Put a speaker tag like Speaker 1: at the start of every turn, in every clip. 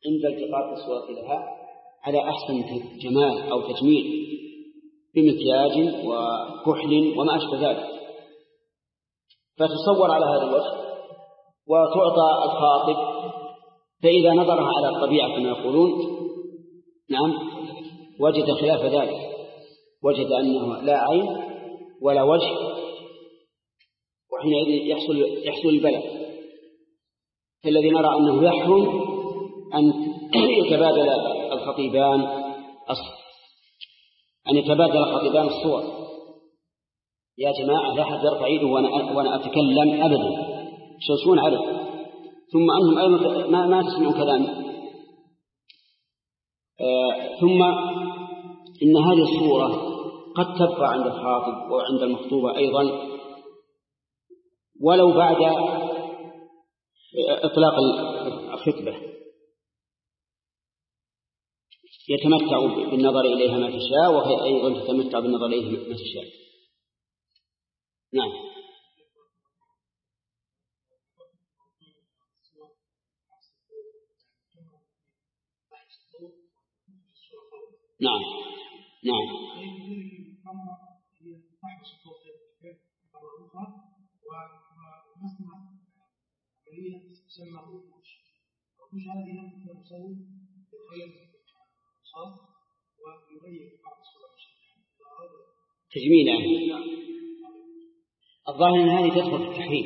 Speaker 1: عند التقاط الصورة لها على أحسن جمال أو تجميل بمكياج وكحل وما أشبه ذلك، فتصور على هذا الوجه وتعطى الخاطب، فإذا نظرها على الطبيعة كما يقولون نعم وجد خلاف ذلك، وجد أنه لا عين ولا وجه، وحينئذ يحصل البلاء. فالذي نرى أنه يحرم أن يتبادل الخطيبان الصور. يا جماعة لا أحد يرفع يده وأنا أتكلم أبدا، شوشون عليه، ثم أنهم أيضا ما تسمعوا كلامي. ثم إن هذه الصورة قد تبقى عند الخاطب وعند المخطوبة أيضا ولو بعد إطلاق الخطبة، يتمتع بالنظر إليها ما تشاء وهي أيضا تتمتع بالنظر إليها ما تشاء. نعم. نعم نعم تجميلا. الظاهر أن هذه تدخل في التحريم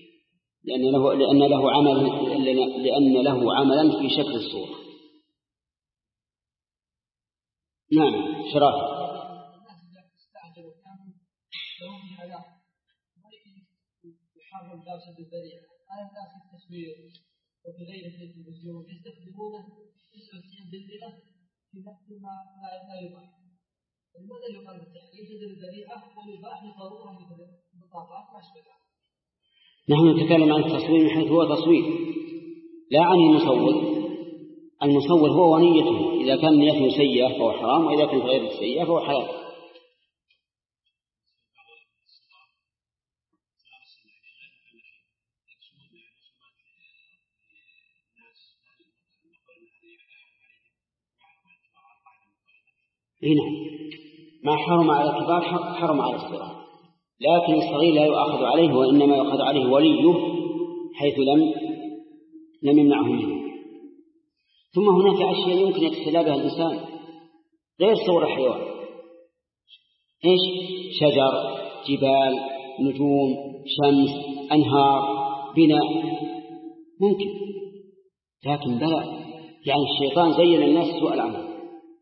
Speaker 1: لأن له عملا في شكل الصورة. نعم شرافة.
Speaker 2: وفي غير التلفزيون يستخدمونه 99 دليلة في وقت ما لا يباح. لماذا يقال بالتحريم تدل الذريعة ويباح لضرورة مثل البطاقات ما أشبهها؟
Speaker 1: نحن نتكلم عن التصوير من حيث هو تصوير لا عن المصور. المصور هو ونيته، إذا كان نيته سيئة فهو حرام، وإذا كانت غير سيئة فهو حلال. هنا ما حرم على الكبار حرم على الصغار، لكن الصغير لا يؤاخذ عليه، وإنما يؤاخذ عليه وليه حيث لم يمنعه منه. ثم هناك أشياء يمكن يتسلى بها الإنسان غير صور الحيوان. إيش؟ شجر، جبال، نجوم، شمس، أنهار، بناء ممكن، لكن بلى يعني الشيطان زين الناس سوء العمل،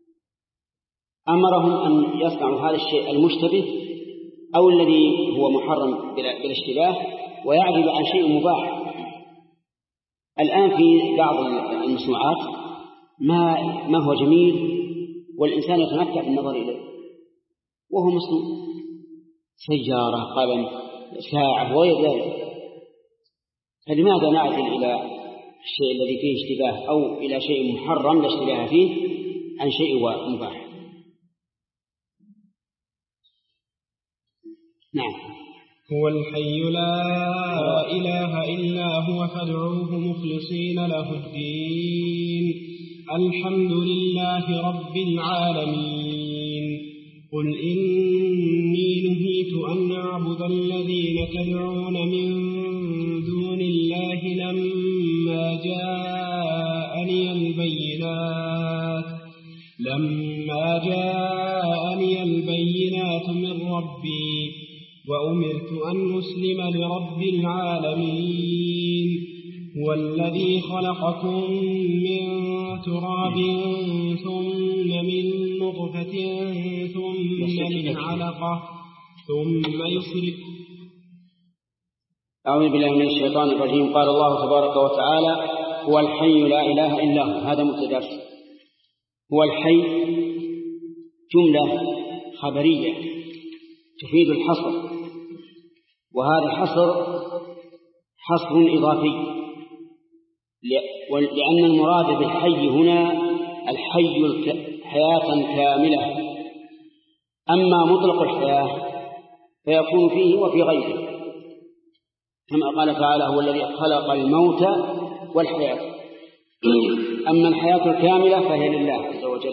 Speaker 1: أمرهم أن يصنعوا هذا الشيء المشتبه أو الذي هو محرم بالاشتباه ويعدل عن شيء مباح. الآن في بعض المصنوعات ما هو جميل والإنسان يتمتع بالنظر إليه وهو مصنوع، سيارة، قلم، ساعة وغير ذلك. فلماذا نعزل إلى الشيء الذي فيه اشتباه أو إلى شيء محرم لا اشتباه فيه عن شيء مباح؟ نعم.
Speaker 3: هو الحي لا إله إلا هو فادعوه مخلصين له الدين الحمد لله رب العالمين. قل إني نهيت أن أعبد الذين تدعون من دون الله لما جاءني البينات من ربي وأمرت أن أسلم لرب العالمين. هو الذي خلقكم من تراب ثم من نطفة ثم من علقة ثم يخرج.
Speaker 1: أعوذ بالله من الشيطان الرجيم. قال الله تبارك وتعالى هو الحي لا إله إلا هو. هذا مبتدأ. هو الحي جملة خبرية تفيد الحصر، وهذا الحصر حصر إضافي، لأن المراد بالحي هنا الحي حياة كاملة. أما مطلق الحياة فيكون فيه وفي غيره، كما قال تعالى هو الذي خلق الموت والحياة. أما الحياة الكاملة فهي لله عز وجل.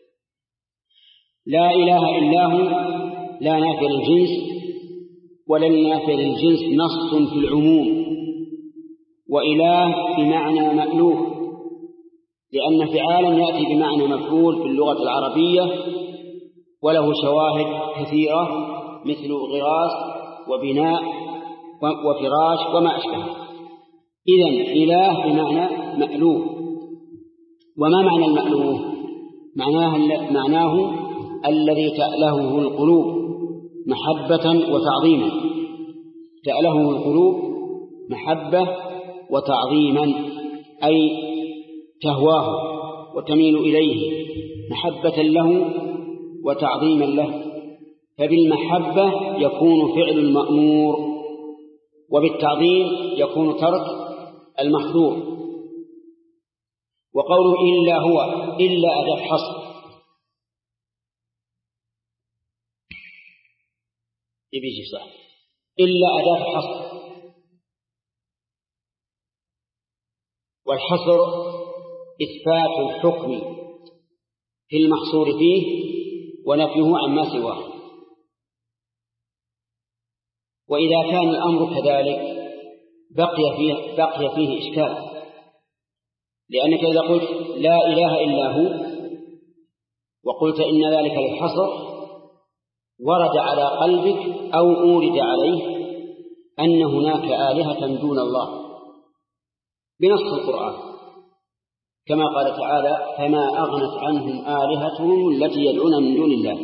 Speaker 1: لا إله إلا هو لا نافع للجنس، ولا نافع للجنس نص في العموم، وإله بمعنى مألوه، لأن فعالا يأتي بمعنى مفعول في اللغة العربية، وله شواهد كثيرة مثل غراس وبناء وفراش وما أشبه. إذن إله بمعنى مألوه. وما معنى المألوه؟ معناه الذي تألهه القلوب محبة وتعظيما، تألهه القلوب محبة وتعظيما، أي تهواه وتميل إليه محبة له وتعظيما له. فبالمحبة يكون فعل المأمور، وبالتعظيم يكون ترك المحظور. وقوله إلا هو، إلا أداة حصر، يبيجي صح، إلا أداة حصر، والحصر إثبات الحكم في المحصور فيه ونفيه عما سواه. وإذا كان الأمر كذلك بقي فيه إشكال، لأنك إذا قلت لا إله إلا هو وقلت إن ذلك للحصر، ورد على قلبك أو أورد عليه أن هناك آلهة دون الله بنص القرآن، كما قال تعالى: فما أغنت عنهم آلهتهم التي يدعون من دون الله.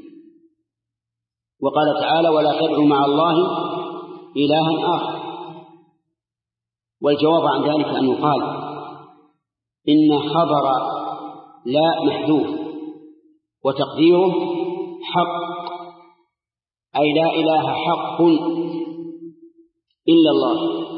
Speaker 1: وقال تعالى: ولا تدعوا مع الله إلها آخر. والجواب عن ذلك أن يقال إن خبر لا محذوف وتقديره حق، أي لا إله حق إلا الله.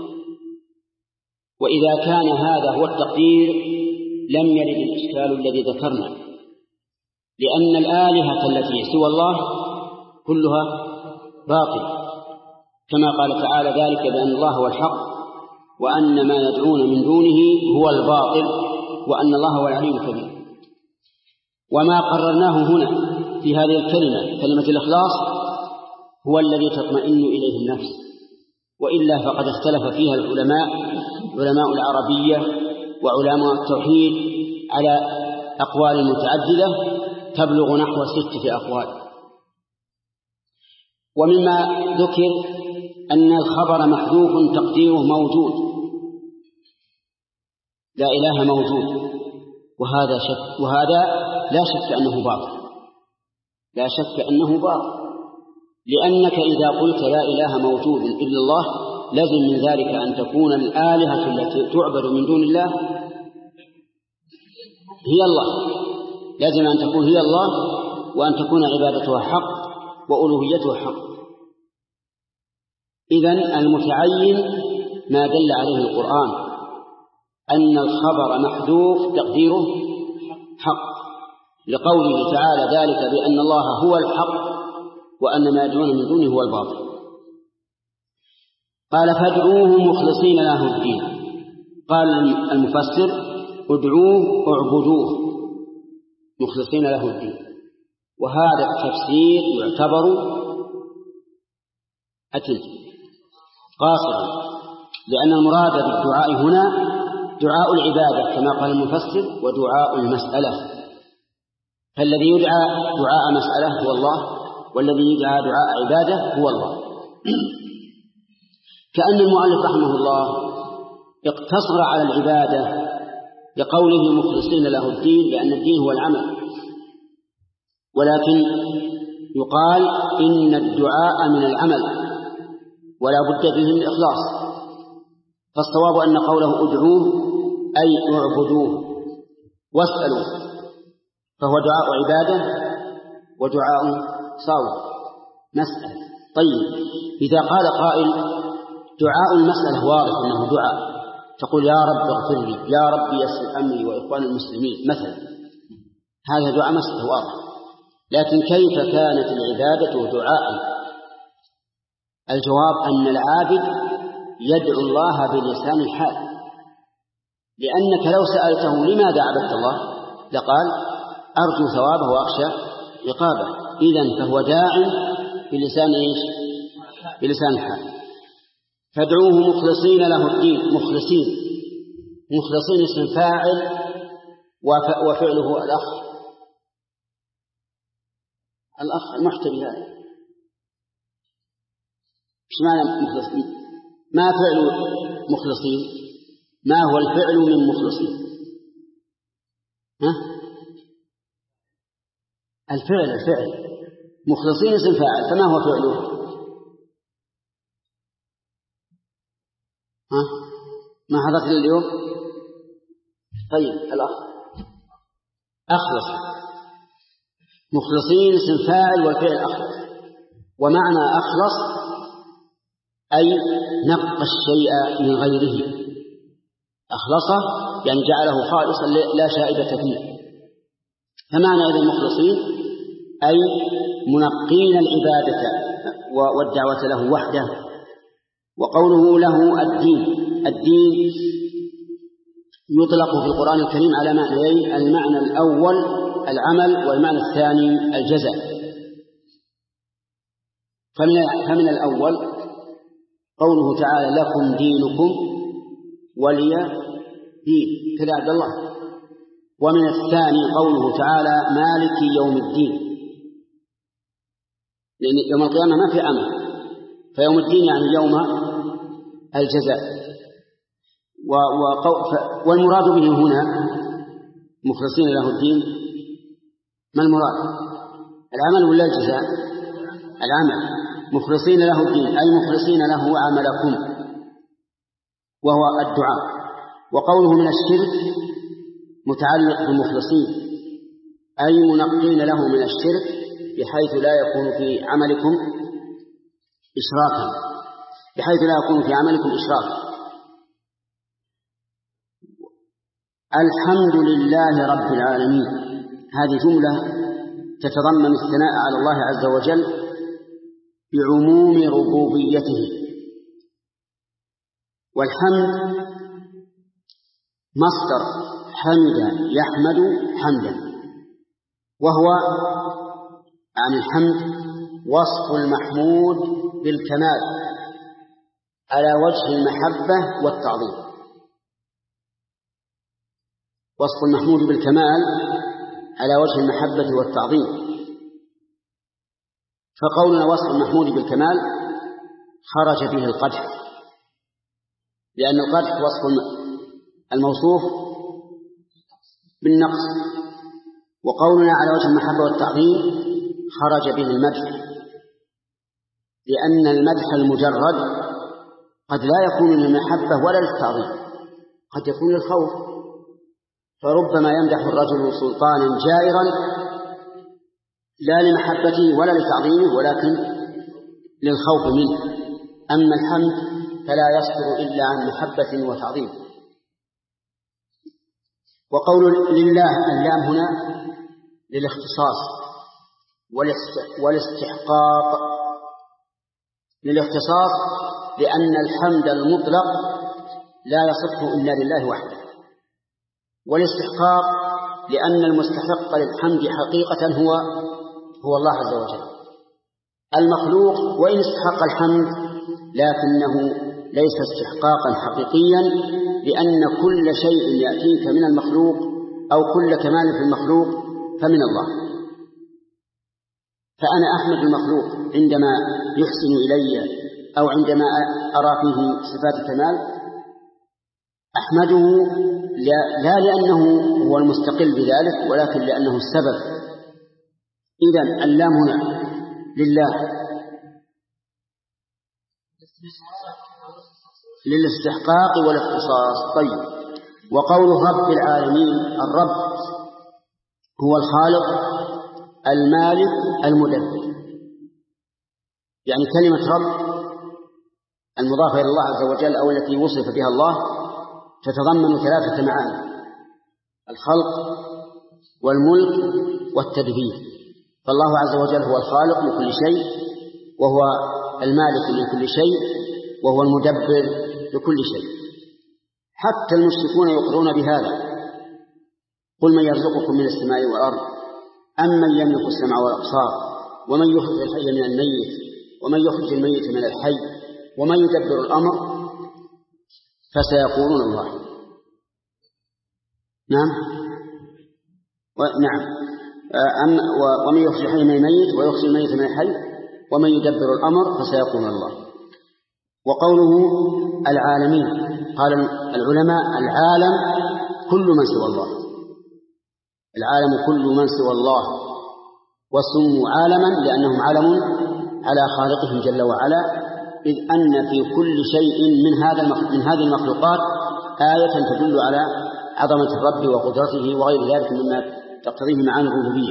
Speaker 1: وإذا كان هذا هو التقدير لم يرد الإشكال الذي ذكرنا، لأن الآلهة التي سوى الله كلها باطل، كما قال تعالى: ذلك بأن الله هو الحق وأن ما يدعون من دونه هو الباطل وأن الله هو العلي الكبير. وما قررناه هنا في هذه الكلمة، كلمة الإخلاص، هو الذي تطمئن إليه النفس، وإلا فقد اختلف فيها العلماء، علماء العربية وعلماء التوحيد، على أقوال متعددة تبلغ نحو 6 أقوال. ومما ذكر أن الخبر محذوف تقديره موجود، لا إله موجود، وهذا لا شك أنه باطل، لا شك أنه باطل، لأنك إذا قلت لا إله موجود إلا الله لازم من ذلك أن تكون الآلهة التي تعبد من دون الله هي الله، لازم أن تكون هي الله، وأن تكون عبادتها حق وألوهيتها حق. إذن المتعين ما دل عليه القرآن أن الخبر محذوف تقديره حق، لقوله تعالى: ذلك بأن الله هو الحق وأن ما يدعون من دونه هو الباطل. قال: فادعوه مخلصين له الدين. قال المفسر: ادعوه اعبدوه مخلصين له الدين. وهذا التفسير يعتبر قاصرا، لأن المراد بالدعاء هنا دعاء العبادة كما قال المفسر، ودعاء المسألة. فالذي يدعى دعاء مسألة هو الله، والذي يدعى دعاء عبادة هو الله. كأن المؤلف رحمه الله اقتصر على العبادة لقوله مخلصين له الدين، لأن الدين هو العمل، ولكن يقال إن الدعاء من العمل ولا بد فيه من الإخلاص. فالصواب أن قوله ادعوه أي اعبدوه واسألوا، فهو دعاء عبادة ودعاء صواب مسألة. طيب، إذا قال قائل دعاء المسألة واضح أنه دعاء، تقول: يا رب اغفر لي، يا رب يسر أمري وإخوان المسلمين مثلا، هذا دعاء مسألة واضح. لكن كيف كانت العبادة دعاء؟ الجواب أن العابد يدعو الله بلسان الحال، لأنك لو سألته لماذا عبدت الله لقال أرجو ثوابه وأخشى عقابه. إذن فهو داع بلسان إيش؟ بلسان الحال. فادعوه مخلصين له الدين. مخلصين اسم فاعل وفعله الأخ المحتمي هذا. إيش معنى مخلصين؟ ما فعل مخلصين؟ ما هو الفعل من مخلصين؟ الفعل مخلصين اسم فاعل، فما هو فعله؟ ما حضرت اليوم؟ طيب الأخ أخلص. مخلصين اسم فاعل والفعل أخلص. ومعنى أخلص أي نقى الشيء من غيره. أخلصه يعني جعله خالصا لا شائبة فيه. فمعنى إذن مخلصين أي منقين العبادة والدعوة له وحده. وقوله له الدين يطلق في القرآن الكريم على معنيين: المعنى الأول العمل، والمعنى الثاني الجزاء. فمن الأول قوله تعالى لكم دينكم ولي دين، كذا عبد الله. ومن الثاني قوله تعالى مالك يوم الدين، لأن يوم القيامة ما في عمل، فيوم الدين يعني يوم الجزاء. والمراد به هنا مخلصين له الدين، ما المراد؟ العمل ولا الجزاء؟ العمل. مخلصين له الدين أي مخلصين له عملكم، وهو الدعاء. وقوله من الشرك متعلق بمخلصين أي منقين له من الشرك بحيث لا يكون في عملكم إشراكا. الحمد لله رب العالمين، هذه جملة تتضمن الثناء على الله عز وجل بعموم ربوبيته. والحمد مصدر حمد يحمد حمدا، وهو عن الحمد وصف المحمود بالكمال على وجه المحبة والتعظيم. وصف المحمود بالكمال على وجه المحبة والتعظيم. فقولنا وصف المحمود بالكمال خرج به القدح، لأن القدح وصف الموصوف بالنقص. وقولنا على وجه المحبة والتعظيم خرج به المدح، لأن المدح المجرد قد لا يكون للمحبة ولا للتعظيم، قد يكون للخوف. فربما يمدح الرجل سلطانا جائرا لا لمحبته ولا لتعظيمه ولكن للخوف منه. أما الحمد فلا يصدر إلا عن محبة وتعظيم. وقول لله اللام هنا للاختصاص والاستحقاق. للاختصاص لأن الحمد المطلق لا يصح إلا لله وحده. والاستحقاق لأن المستحق للحمد حقيقة هو الله عز وجل. المخلوق وإن استحق الحمد لكنه ليس استحقاقا حقيقيا، لأن كل شيء يأتيك من المخلوق أو كل كمال في المخلوق فمن الله. فأنا أحمد المخلوق عندما يحسن إلي أو عندما أرى فيه صفات الكمال، أحمده لا لأنه هو المستقل بذلك ولكن لأنه السبب. إذن اللام هنا لله للاستحقاق والاختصاص. طيب. وقول رب العالمين، الرب هو الخالق المالك المدبر. يعني كلمة رب المضافة إلى الله عز وجل أو التي وصف بها الله تتضمن ثلاثة معاني: الخلق والملك والتدبير. فالله عز وجل هو الخالق لكل شيء، وهو المالك لكل شيء، وهو المدبر لكل شيء. حتى المشركون يقرون بهذا. قل من يرزقكم من السماء والأرض أمن يملك السمع والأبصار ومن يخرج الحي من الميت ومن يخرج الميت من الحي ومن يدبر الأمر فسيقولون الله. نعم ومن يخرج الحي من الميت ويخرج الميت من الحي ومن يدبر الأمر فسيقولون الله. وقوله العالمين، قال العلماء العالم كل من سوى الله، العالم كل من سوى الله، وسموا عالما لأنهم علم على خالقهم جل وعلا، إذ أن في كل شيء من هذه المخلوقات آية تدل على عظمة الرب وقدرته وغير ذلك مما تقتضيه معاني الربوبية.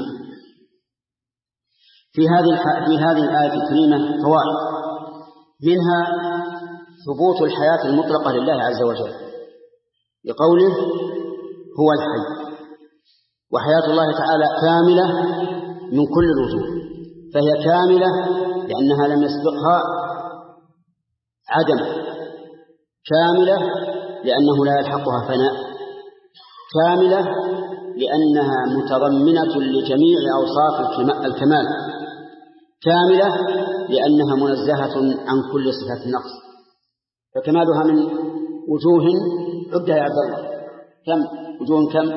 Speaker 1: في هذه الآية الكريمة فوائد، منها ثبوت الحياة المطلقة لله عز وجل بقوله هو الحي، وحياة الله تعالى كاملة من كل الوجوه، فهي كاملة لأنها لم يسبقها عدم، كاملة لأنه لا يلحقها فناء، كاملة لأنها متضمنة لجميع أوصاف الكمال، كاملة لأنها منزهة عن كل صفة نقص. فكمالها من وجوه عدها يا عبد الله كم وجوه؟ كم؟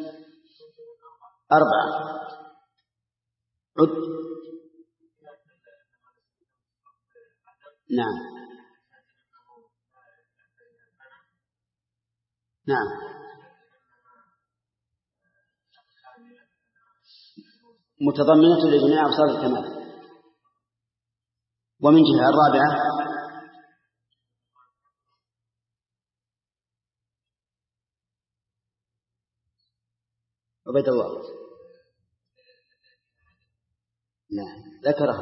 Speaker 1: 4. عد. نعم متضمنة لجميع أوصاف الكمال. ومن جهة 4 عبيد الله ذكرها.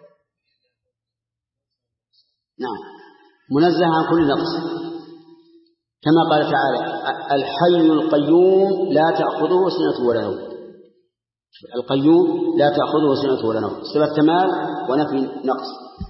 Speaker 1: نعم منزه عن كل نقص، كما قال تعالى الحي القيوم لا تأخذه سنة ولا نوم. القيوم لا تأخذه سنة ولا نوم، صفة كمال ونفي نقص.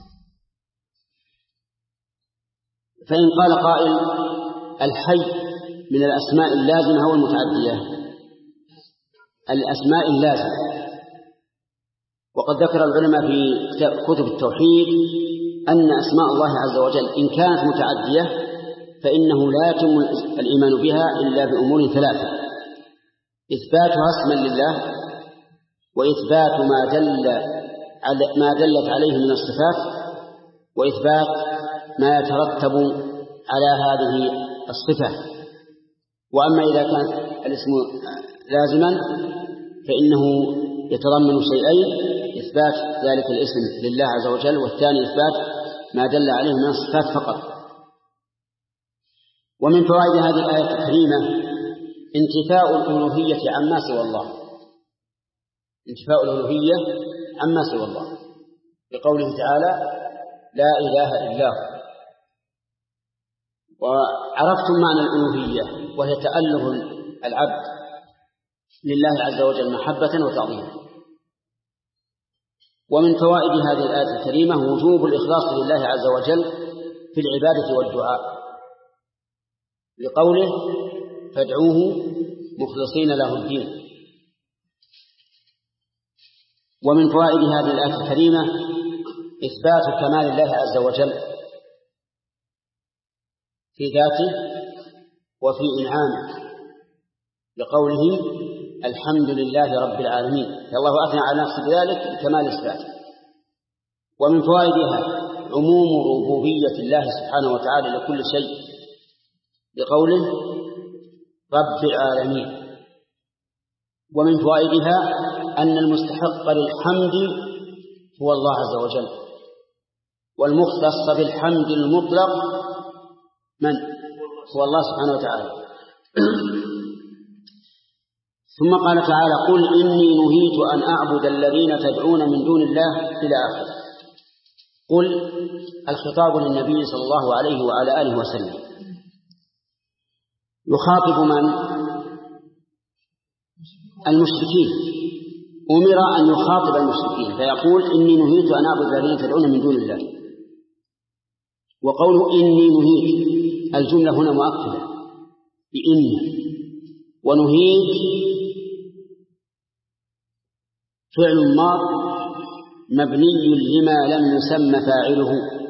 Speaker 1: فإن قال قائل الحي من الأسماء اللازمة أو المتعدية؟ الأسماء اللازمة. وقد ذكر العلماء في كتب التوحيد أن أسماء الله عز وجل إن كانت متعدية فإنه لا يتم الإيمان بها إلا بأمور 3: إثباتها اسما لله، وإثبات ما دلت عليه من الصفات، وإثبات ما يترتب على هذه الصفة. وأما إذا كان الاسم لازما فإنه يتضمن شيئين: إثبات ذلك الاسم لله عز وجل، والثاني إثبات ما دل عليه من الصفات فقط. ومن فوائد هذه الآية الكريمة انتفاء الألوهية عما سوى الله، انتفاء الألوهية عما سوى الله، بقوله تعالى لا إله إلا هو. وعرفتم معنى الألوهية، وهي تأله العبد لله عز وجل محبة وتعظيما. ومن فوائد هذه الآية الكريمة وجوب الإخلاص لله عز وجل في العبادة والدعاء، لقوله فادعوه مخلصين له الدين. ومن فوائد هذه الآية الكريمة إثبات كمال الله عز وجل في ذاته وفي إنعامه، لقوله الحمد لله رب العالمين، الله أثنى على نفسه بذلك بكمال إثباته. ومن فوائدها عموم ربوبية الله سبحانه وتعالى لكل شيء، لقوله رب العالمين. ومن فوائدها أن المستحق للحمد هو الله عز وجل، والمختص بالحمد المطلق من هو الله سبحانه وتعالى. ثم قال تعالى قل إني نهيت أن أعبد الذين تدعون من دون الله إلى آخره. قل الخطاب للنبي صلى الله عليه وعلى آله وسلم، يخاطب من؟ المشركين. أمر أن يخاطب المشركين فيقول إني نهيت أن أعبد الذين تدعون من دون الله. وقوله إني نهيت الجملة هنا مؤكدة، بإن، ونهيت فعل ماض مبني لما لم يسمى فاعله،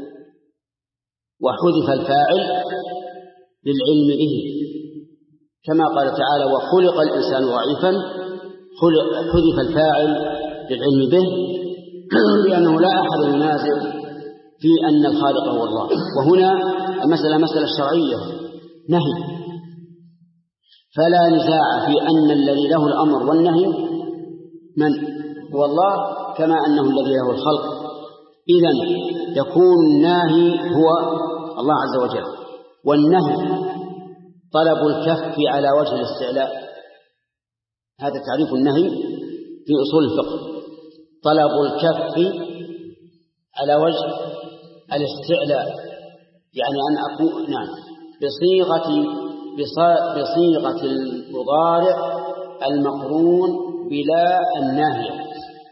Speaker 1: وحذف الفاعل للعلم به، كما قال تعالى وخلق الإنسان ضعيفا، حذف الفاعل للعلم به لأنه لا أحد ينازع في أن الخالق هو الله. وهنا المسألة مسألة شرعية نهي، فلا نزاع في أن الذي له الأمر والنهي من هو الله، كما أنه الذي له الخلق. إذن يكون الناهي هو الله عز وجل، والنهي طلب الكف على وجه الاستعلاء. هذا تعريف النهي في أصول الفقه، طلب الكف على وجه الاستعلاء، يعني أن أكون بصيغة المضارع المقرون بلا الناهية.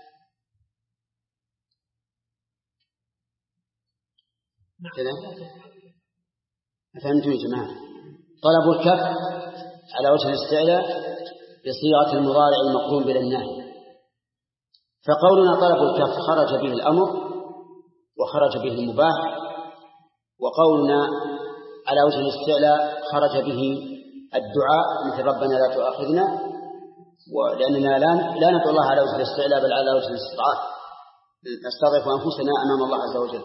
Speaker 1: كذا فهمتم يا جماعة؟ طلب الكف على وجه الاستعلاء بصيغة المضارع المقرون بلا الناهية. فقولنا طلب الكف خرج به الأمر وخرج به المباح، وقولنا على وجه الاستعلاء خرج به الدعاء مثل ربنا لا تؤاخذنا، ولأننا لا ندعو الله على وجه الاستعلاء بل على وجه الاستضعاف، نستضعف أنفسنا أمام الله عز وجل.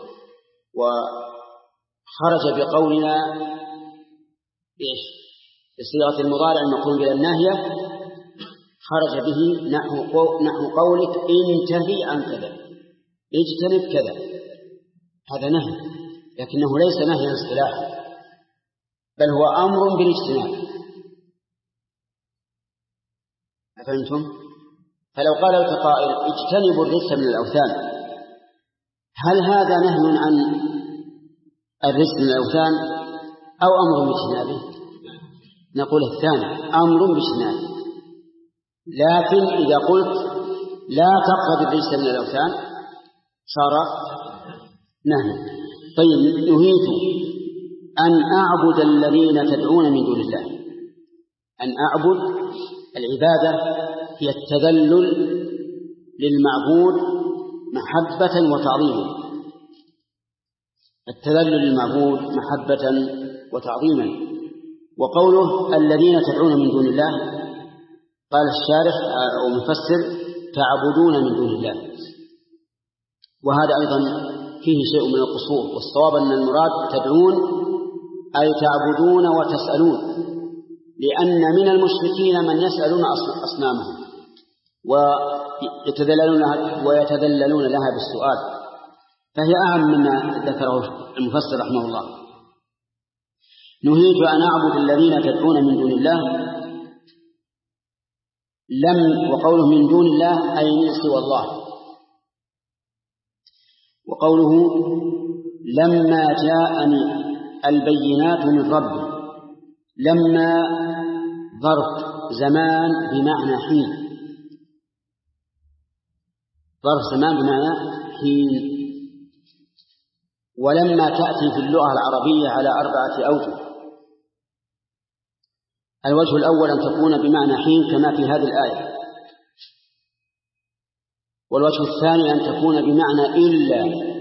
Speaker 1: وخرج بقولنا بصيغة المضارع المقرون بلا الناهية، خرج به نحو قولك انتهي عن كذا، اجتنب كذا، هذا نهي، لكنه ليس نهيا اصطلاحا، بل هو أمر بالاجتناب. أفهمتم؟ فلو قال لك قائل اجتنبوا الرجس من الأوثان، هل هذا نهي عن الرجس من الأوثان أو أمر باجتنابه؟ نقول الثاني، أمر باجتنابه. لكن إذا قلت لا تقرب الرجس من الأوثان صار نهي. طيب، نهيت أن أعبد الذين تدعون من دون الله. أن أعبد، العبادة هي التذلل للمعبود محبة وتعظيما، التذلل للمعبود محبة وتعظيما. وقوله الذين تدعون من دون الله، قال الشارح أو مفسر تعبدون من دون الله، وهذا أيضا فيه شيء من القصور، والصواب أن المراد تدعون أي تعبدون وتسألون، لأن من المشركين من يسألون أصنامهم ويتذللون لها بالسؤال، فهي أعم مما ذكره المفسر رحمه الله. نهيت أن أعبد الذين تدعون من دون الله، وقوله من دون الله أي من سوى الله. وقوله لما جاءني البينات من ربي، لما ظرف زمان بمعنى حين، ظرف زمان بمعنى حين. ولما تأتي في اللغة العربية على 4 أوجه. الوجه الأول أن تكون بمعنى حين كما في هذه الآية، والوجه الثاني أن تكون بمعنى إلا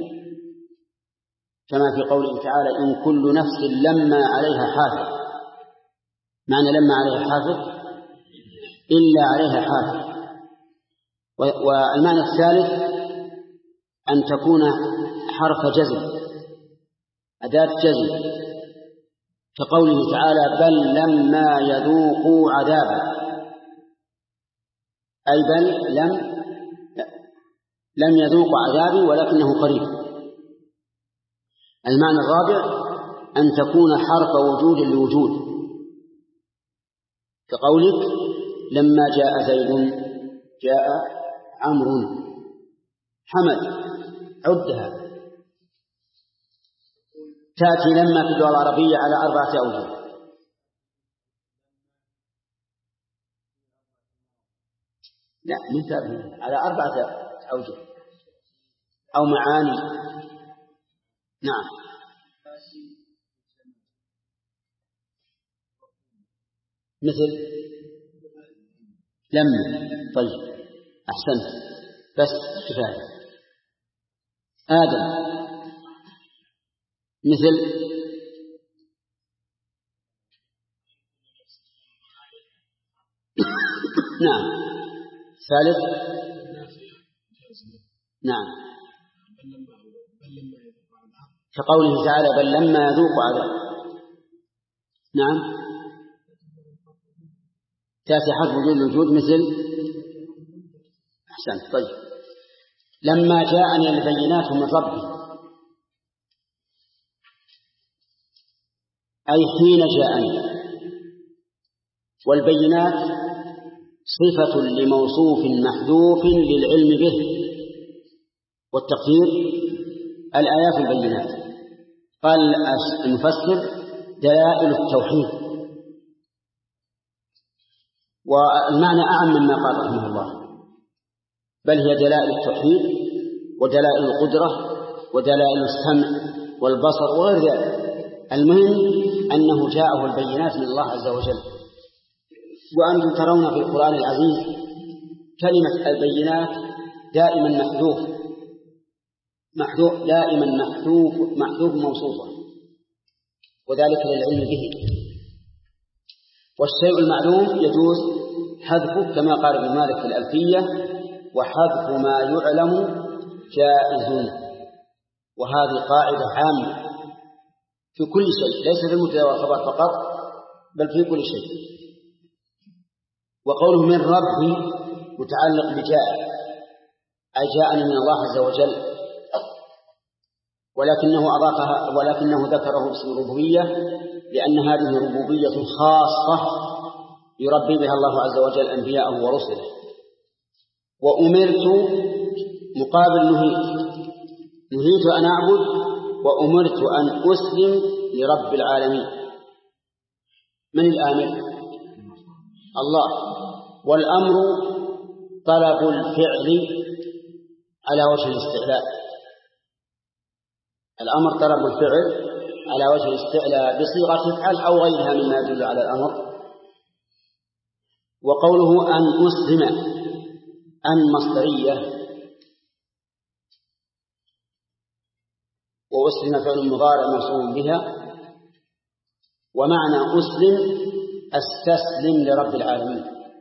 Speaker 1: كما في قوله تعالى إن كل نفس لما عليها حافظ. معنى لما عليها حافظ إلا عليها حافظ. والمعنى الثالث أن تكون حرف جزم، أداة جزم، كقوله تعالى بل لما يذوقوا عذابا، أي بل لم يذوقوا عذابي ولكنه قريب. المعنى الرابع أن تكون حرف وجود لوجود، كقولك لما جاء زيد جاء عمرو، حمل، عدها. تأتي لما في اللغة العربية على 4 أوجه. لا، من على 4 أوجه أو معاني. نعم. مثل لما. طيب أحسنت، بس كفاية. آدم مثل نعم. ثالث نعم، كقوله تعالى بل لما يذوقوا عذاب. نعم، تأتي حرف وجود الوجود مثل أحسنت. طيب لما جاءني البينات من ربي، أي حين جاءني. والبينات صفة لموصوف محذوف للعلم به، والتقدير الآيات البينات. قال المفسر دلائل التوحيد، والمعنى أعم مما قال رحمه الله، بل هي دلائل التوحيد ودلائل القدرة ودلائل السمع والبصر وغير ذلك. المهم أنه جاءه البينات من الله عز وجل. وأنتم ترون في القرآن العزيز كلمة البينات دائما محذوف دائما محذوف موصوفا، وذلك للعلم به. والشيء المعلوم يجوز حذفه كما قال ابن مالك في الألفية: وحذف ما يعلم جائز. وهذه قاعدة عامة في كل شيء، ليس في المبتدأ والخبر فقط بل في كل شيء. وقوله من ربي متعلق بجاء، أي جاءني من الله عز وجل، ولكنه ذكره باسم الربوبية لأن هذه ربوبية خاصة يربي بها الله عز وجل أنبياءه ورسله. وأمرت مقابل نهيت أن أعبد، وأمرت أن أسلم لرب العالمين. من الآمر؟ الله. والأمر طلب الفعل على وجه الاستعلاء. الأمر طلب الفعل على وجه الاستعلاء بصيغة افعل أو غيرها مما يدل على الأمر. وقوله أن أسلم، أن مصدرية، وأسلم فعل مضارع موصول بها، ومعنى أسلم أستسلم لرب العالمين.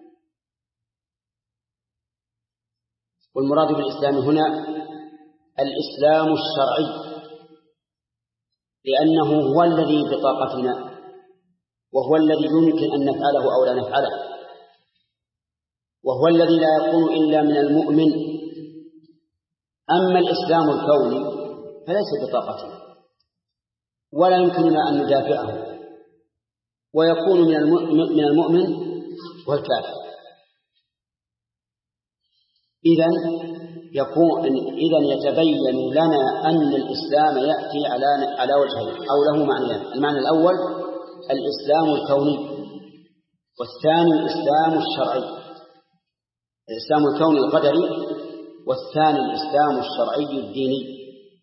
Speaker 1: والمراد بالإسلام هنا الإسلام الشرعي، لأنه هو الذي بطاقتنا، وهو الذي يمكن أن نفعله أو لا نفعله، وهو الذي لا يكون إلا من المؤمن. أما الإسلام الكوني فليس بطاقتنا ولا يمكننا أن ندافعه، ويكون من المؤمن والكافر. إذن يتبين لنا أن الإسلام يأتي على وجهين أو له معنيان. المعنى الأول الإسلام الكوني، والثاني الإسلام الشرعي. الإسلام الكوني القدري، والثاني الإسلام الشرعي الديني.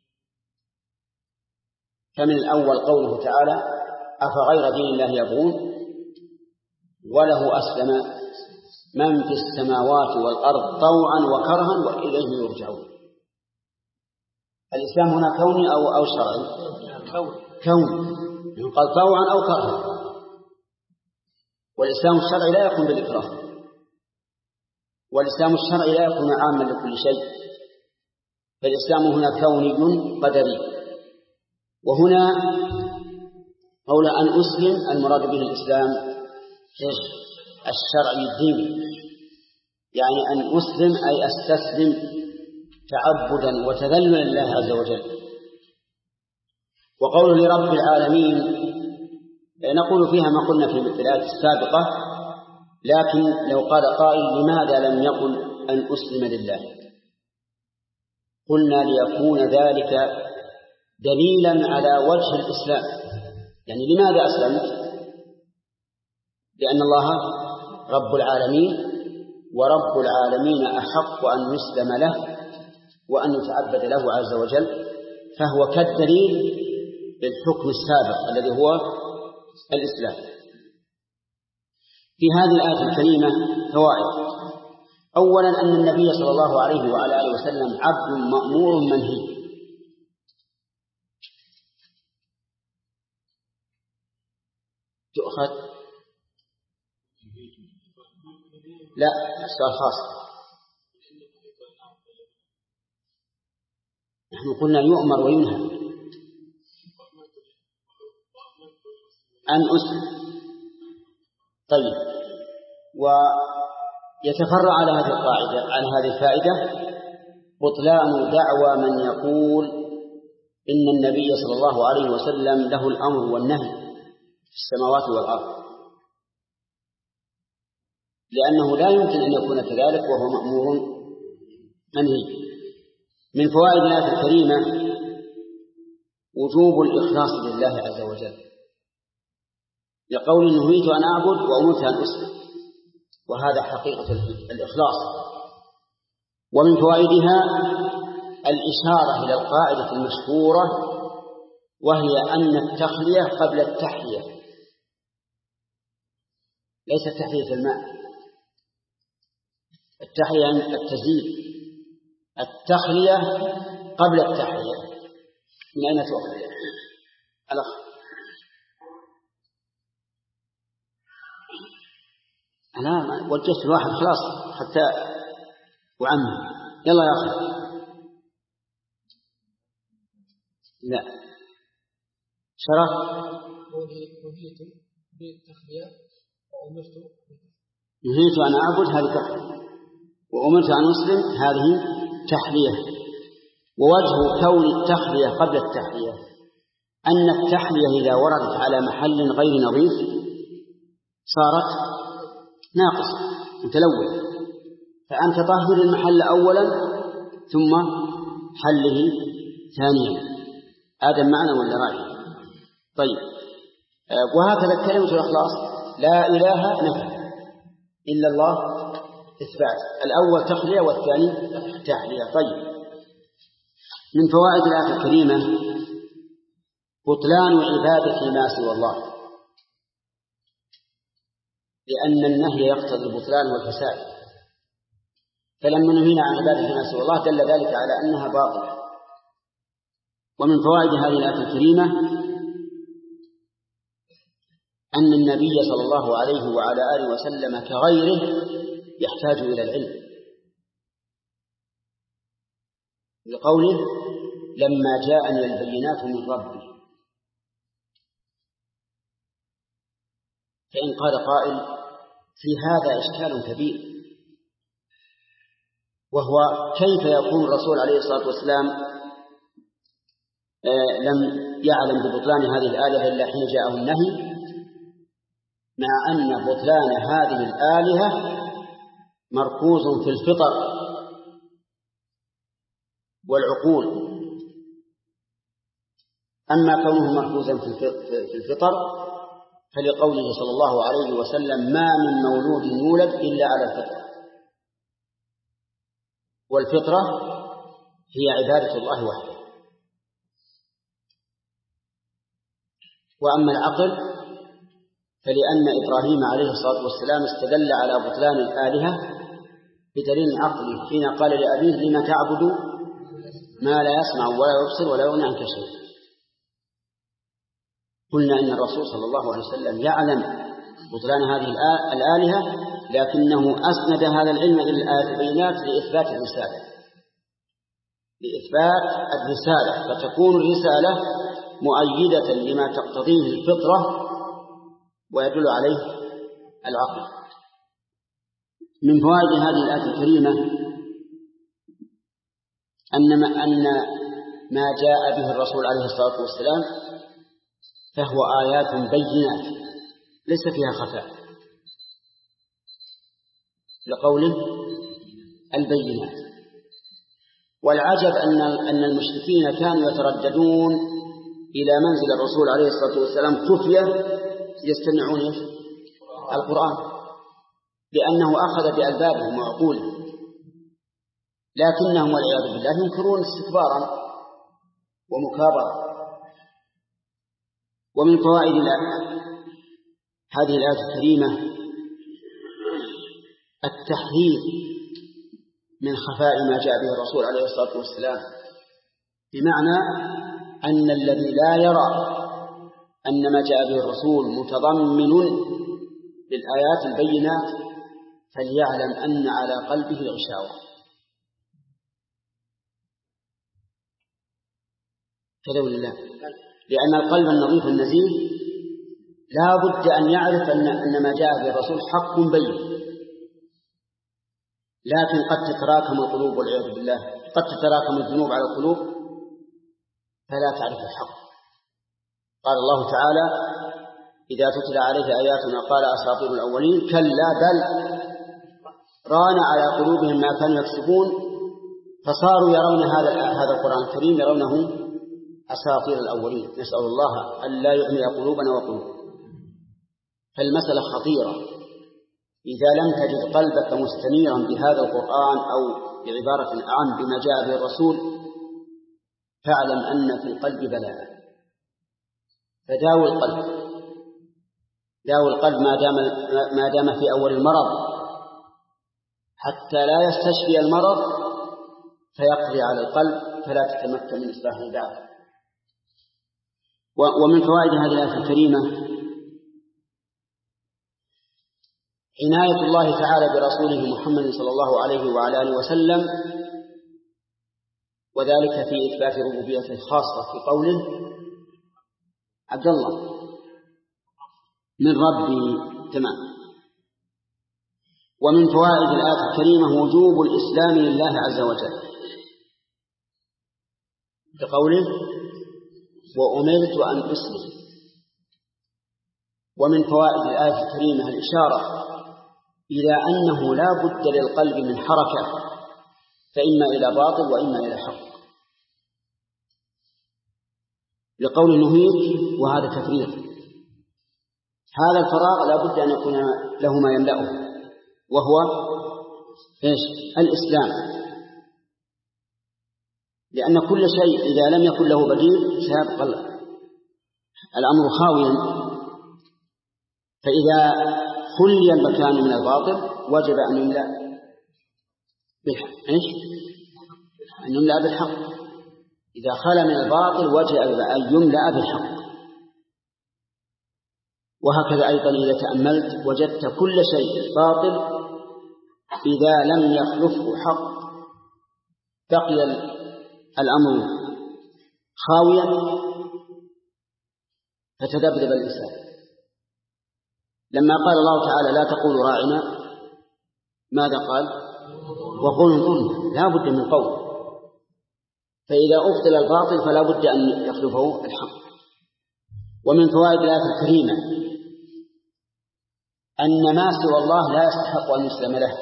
Speaker 1: فمن الأول قوله تعالى: أفغير دين الله يبغون وله أسلم من في السماوات والأرض طوعا وكرها وإليه يرجعون. الإسلام هنا كوني أو شرعي؟ كوني، قال طوعا أو كرها. والإسلام الشرعي لا يكون بالإكراه، والإسلام الشرعي لا يكون عاما لكل شيء، فالإسلام هنا كوني قدري. وهنا قول أن أسلم المراد به الإسلام الشرعي الديني، يعني أن أسلم أي أستسلم تعبدا وتذللا لله عز وجل. وقوله لرب العالمين نقول فيها ما قلنا في الآيات السابقة، لكن لو قال قائل لماذا لم يقل أن أسلم لله؟ قلنا ليكون ذلك دليلا على وجه الإسلام. يعني لماذا أسلمت؟ لأن الله رب العالمين، ورب العالمين أحق أن يسلم له وأن يتعبد له عز وجل، فهو كالدليل للحكم السابق الذي هو الإسلام. في هذه الآية الكريمة فوائد. أولا أن النبي صلى الله عليه وعلى آله وسلم عبد مأمور منهي. تؤخذ لا السؤال خاص. نحن قلنا يؤمر وينهى أن أسلم. طيب، ويتفرع على هذه القاعدة عن هذه الفائدة بطلان دعوى من يقول إن النبي صلى الله عليه وسلم له الأمر والنهي في السماوات والأرض، لأنه لا يمكن أن يكون كذلك وهو مأمور منهي. من فوائد الآية الكريمة وجوب الإخلاص لله عز وجل، لقول نهيت أن أعبد وأمرت أن أسلم، وهذا حقيقة الإخلاص. ومن فوائدها الإشارة إلى القاعدة المشهورة، وهي أن التخلية قبل التحلية، ليس تحلية الماء، التحلية التزيين، التخلية قبل التحلية. من أين تؤخذ الأخ؟ أنا وجهت الواحد خلاص حتى وعمه. يلا يا أخي. لا شرف نهيت أن أعبد هذه تحلية، وأمرت أن أسلم هذه تحلية. ووجه كون التحلية قبل التحلية أن التحلية إذا وردت على محل غير نظيف صارت ناقصة متلوثة، فأنت طهر المحل أولا ثم حله ثانيا. هذا معنى ولا رأي؟ طيب، وهكذا كلمة الإخلاص، لا إله نفي إلا الله إثبات، الأول تخلية والثاني تحلية. طيب، من فوائد الآية الكريمة بطلان عبادة ما سوى الله، لأن النهي يقتضي البطلان والفساد، فلما نهينا عن عبادة ما سوى الله دل ذلك على أنها باطلة. ومن فوائد هذه الآية الكريمة أن النبي صلى الله عليه وعلى آله وسلم كغيره يحتاج إلى العلم، لقوله لما جاءني البينات من ربي. فإن قال قائل في هذا إشكال كبير، وهو كيف يكون الرسول عليه الصلاة والسلام لم يعلم ببطلان هذه الآلهة إلا حين جاءه النهي، مع أن بطلان هذه الآلهة مركوز في الفطر والعقول. أما كونه مركوزا في الفطر فلقوله صلى الله عليه وسلم ما من مولود يولد إلا على الفطرة، والفطرة هي عبادة الله وحده. وأما العقل فلأن إبراهيم عليه الصلاة والسلام استدل على بطلان الآلهة بدليل عقلي حين قال لأبيه لما تعبد ما لا يسمع ولا يبصر ولا يغني عنك شيء. قلنا إن الرسول صلى الله عليه وسلم يعلم بطلان هذه الآلهة، لكنه أسند هذا العلم إلى الآيات البينات لإثبات الرسالة، فتكون الرسالة مؤيدة لما تقتضيه الفطرة ويدل عليه العقل. من فوائد هذه الآية الكريمة أن ما جاء به الرسول عليه الصلاة والسلام فهو آيات بينات ليس فيها خفاء، لقوله البينات. والعجب أن المشركين كانوا يترددون إلى منزل الرسول عليه الصلاة والسلام خفية يستمعون القرآن، لأنه أخذ بألبابهم وعقولهم، لكنهم والعياذ بالله ينكرون استكبارا ومكابرة. ومن فوائد هذه الآية الكريمة التحذير من خفاء ما جاء به الرسول عليه الصلاة والسلام، بمعنى أن الذي لا يرى أن ما جاء به الرسول متضمن للآيات البينات فليعلم أن على قلبه غشاوة. كذا ولا لا؟ لأن القلب النظيف النزيه لا بد أن يعرف أن ما جاء به الرسول حق بين، لكن قد تتراكم القلوب والعياذ بالله، قد تتراكم الذنوب على القلوب فلا تعرف الحق. قال الله تعالى: إذا تتلى عليه آياتنا قال أساطير الأولين، كلا بل ران على قلوبهم ما كانوا يكسبون، فصاروا يرون هذا القرآن الكريم يرونه أساطير الأولين. نسأل الله أن لا يعمي قلوبنا وقلوب. فالمسألة خطيرة. إذا لم تجد قلبك مستنيرا بهذا القرآن أو بعبارة أعم بما جاء به الرسول فاعلم أن في القلب بلاء. فداوي القلب، داوي القلب ما دام في أول المرض حتى لا يستشفي المرض فيقضي على القلب فلا تتمكن من إصلاح الداء. ومن فوائد هذه الآية الكريمة عناية الله تعالى برسوله محمد صلى الله عليه وعلى آله وسلم، وذلك في إثبات ربوبيته الخاصة في قوله: عبد الله من ربي. تمام. ومن فوائد الآية الكريمة وجوب الإسلام لله عز وجل بقوله: وأمرت أن أسلم. ومن فوائد الآية الكريمة الإشارة إلى أنه لا بد للقلب من حركة، فإما إلى باطل وإما إلى حق، لقول نهيك وهذا تفريط. هذا الفراغ لا بد أن يكون له ما يملأه، وهو إيش؟ الإسلام، لأن كل شيء إذا لم يكن له بديل سيبقى الأمر خاويا. فإذا خلي المكان من الباطل وجب أن يملأ بالحق. إيش؟ أن يملأ بالحق. إذا خلى من الباطل وجب أن يملأ بالحق. وهكذا أيضا إذا تأملت وجدت كل شيء باطل إذا لم يخلفه حق بقي الأمر خاويا فتذبذب الإنسان. لما قال الله تعالى: لا تقولوا راعنا، ماذا قال؟ وقولوا انظرنا. لا بد من قول. فإذا أبطل الباطل فلا بد أن يخلفه الحق. ومن فوائد الآية الكريمة أن ما سوى الله لا يستحق أن يسلم له،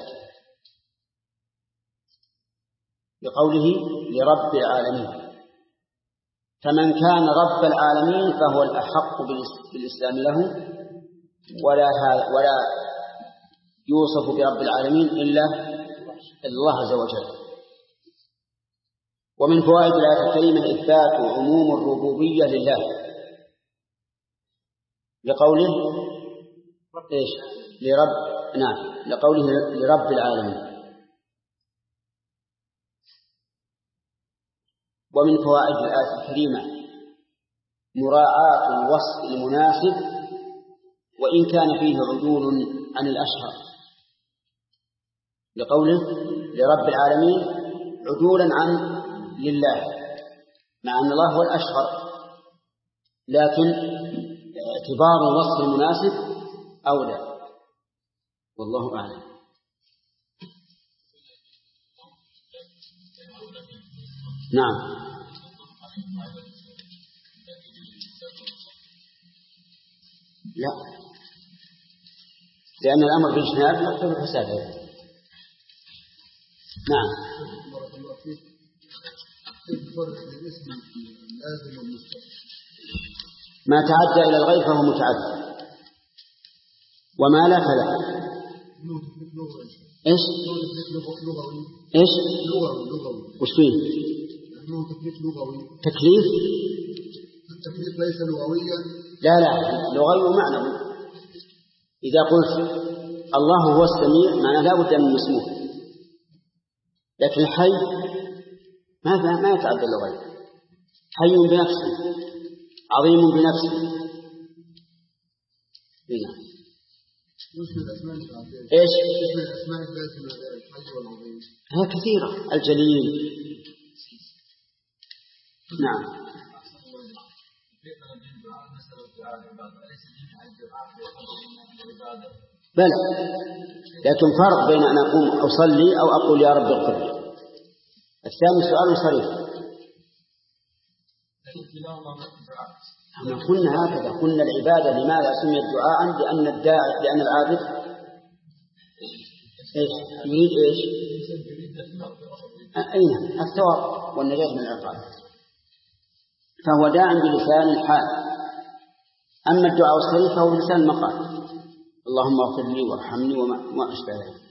Speaker 1: بقوله: لرب العالمين. فمن كان رب العالمين فهو الأحق بالإسلام له، ولا يوصف برب العالمين إلا الله عز وجل. ومن فوائد الآية الكريمة إثبات عموم الربوبية لله، لقوله: إيش؟ لقوله لرب العالمين. ومن فوائد الآية الكريمة مراعاة الوصف المناسب وإن كان فيه عدول عن الأشهر، لقوله لرب العالمين عدولا عن لله، مع أن الله هو الأشهر، لكن اعتبار الوصف المناسب أولى، والله أعلم. نعم. لا، لأن الأمر بالاجتناب يقتضي الفساد. نعم. ما تعدى إلى الغير فهو متعدى، وما لا فلا. إيش؟ إيش؟ وش فيه؟ تكليف؟
Speaker 4: التكليف ليس لغويا.
Speaker 1: لا، لغوي ومعنوي. إذا قلت الله هو السميع معناه لا بد من مسموع، لكن الحي ما يتعدى اللغة، حي بنفسه عظيم بنفسه. هنا ايش؟ هي كثيرة، الجليل. نعم. بلى، لكن فرق بين أن أقوم أصلي أو أقول يا رب اغفر لي. الثاني سؤال صريح. قلنا هكذا، قلنا العبادة لماذا سميت دعاء؟ لأن العابد إيش يريد إيش؟ أين الثواب والنجاة من العقاب، فهو داع بلسان الحال. أما الدعاء الصريح فهو بلسان المقال، اللهم اغفر لي وارحمني وما أشبه ذلك.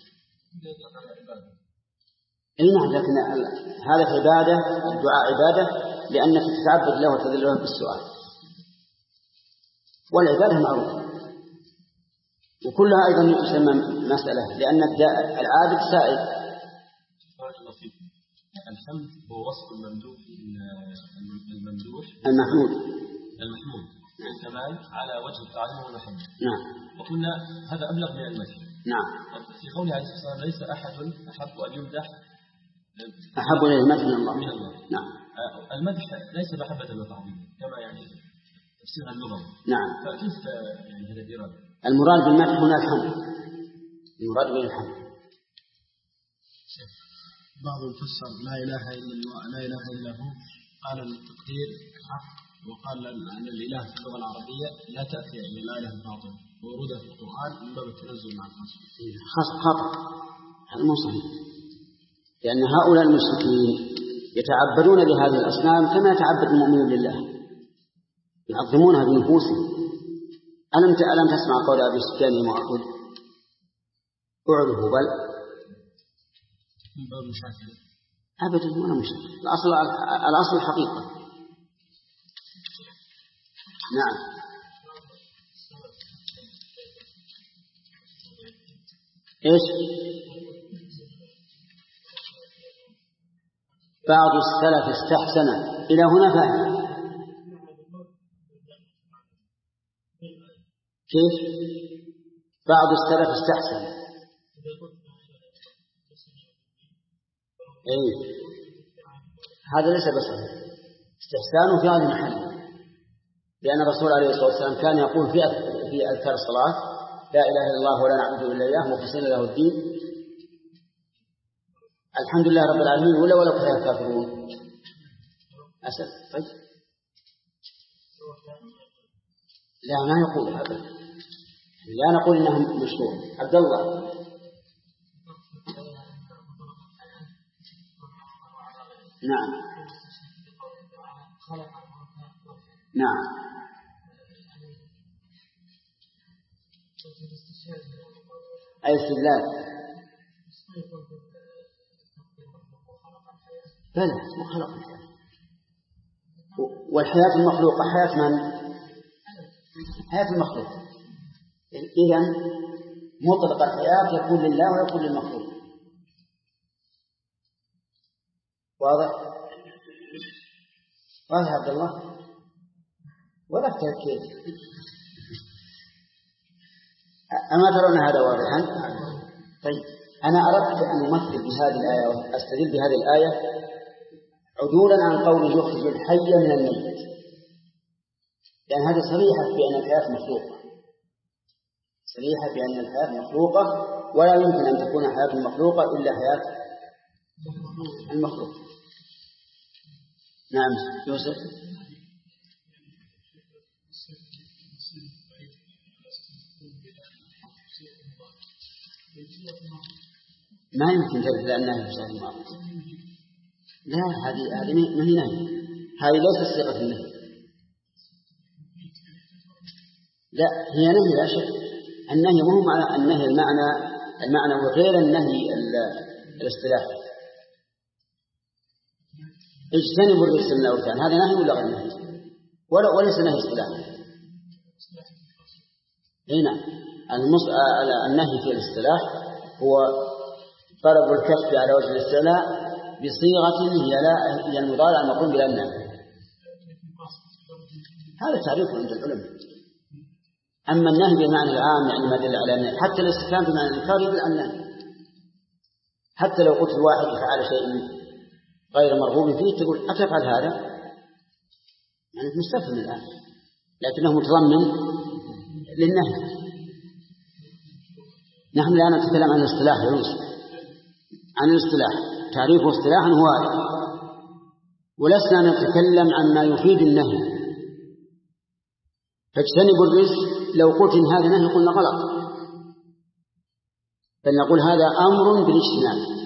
Speaker 1: أي نعم، لكن هذا عبادة، الدعاء عبادة لأنك تتعبد له وتذل له بالسؤال، والعبادة معروفة، وكلها أيضا يسمى مسألة لأن العابد سائل.
Speaker 5: الحمد هو وصف الممدوح
Speaker 1: المحمود
Speaker 5: الكمال على وجه التعلم والمحبة.
Speaker 1: نعم.
Speaker 5: وقلنا هذا أبلغ من المدح.
Speaker 1: نعم.
Speaker 5: في قوله عليه الصلاة والسلام ليس أحد أحب أن يمدح
Speaker 1: أحب إليه المدح من الله. نعم.
Speaker 5: المدح ليس محبة وتعظيما كما يعني تفسيرها اللغوي.
Speaker 1: نعم.
Speaker 5: فكيف يعني هذا الإرادة؟
Speaker 1: المراد بالمدح هنا الحمد، المراد به الحمد.
Speaker 3: بعضهم فسر لا إله إلا الله، لا إله إلا هو، قال التقدير حق، وقال أن الإله في اللغة العربية لا تأتي إلا لا إله باطل، وورودها في القرآن من باب التنزل مع الخصم.
Speaker 1: خطأ، هذا مو صحيح، لأن هؤلاء المشركين يتعبدون بهذه الأصنام كما يتعبد المؤمنون لله، يعظمونها بنفوسهم. ألم تسمع قول أبي سفيان وأخذ أعرف بل
Speaker 3: من باب مشاكل
Speaker 1: أبدا ولا مشكلة، الأصل الحقيقة. نعم. إيش؟ بعض السلف استحسن، إلى هنا فهم. كيف؟ بعض السلف استحسن. أي هذا ليس بصحيح، استحسانه في هذا المحل، لأن الرسول عليه الصلاة والسلام كان يقول في أذكار الصلاة لا إله إلا الله ولا نعبد إلا إياه مخلصين له الدين الحمد لله رب العالمين ولو كره الكافرون. أسف. طيب لا ما يقول هذا، لا نقول إنها مشروع. عبد الله. نعم. نعم. أي استدلال؟ بلى مخلوق الحياة، والحياة المخلوقة حياة من؟ حياة المخلوق. إذن مطلق الحياة يكون لله ويكون للمخلوق. واضح؟ واضح عبد الله؟ ولا كيف؟ أما ترون هذا واضحا؟ طيب أنا أردت أن أمثل بهذه الآية وأستدل بهذه الآية عدولا عن قوله يخرج الحي من الميت، لأن هذه صريحة بأن الحياة مخلوقة، صريحة بأن الحياة مخلوقة، ولا يمكن أن تكون حياة المخلوقة إلا حياة المخلوق. نعم يوسف. ما يمكن تدل أنها في صيغة الماضي. لا هذه ما هي نهي، هذه ليست صيغة النهي. لا هي نهي لا شك، النهي مو معنى النهي المعنى وغير النهي الاصطلاحي. اجتنبوا الرجس من الأوثان، هذا نهي ولا غير نهي؟ وليس نهي اصطلاحي. هنا النهي في الاصطلاح هو طلب الكف على وجه الاستعلاء بصيغة هي المضارع المقرون بلا النهي. هذا تعريف عند العلماء. أما النهي بمعنى العام يعني ما دل على النهي، حتى الاستفهام بمعنى الإنكار يدل على النهي. حتى لو قلت الواحد فعل شيء غير مرغوب فيه تقول أتفعل هذا، يعني مستفهم الآن، لكنه متضمن للنهي. نحن الآن نتكلم عن الاصطلاح يا يوسف، عن الاصطلاح تعريفه اصطلاحا هو هذا، ولسنا نتكلم عن ما يفيد النهي. فاجتنبوا الرزق لو قلت إن هذا نهي قلنا غلط، بل نقول هذا أمر بالاجتناب.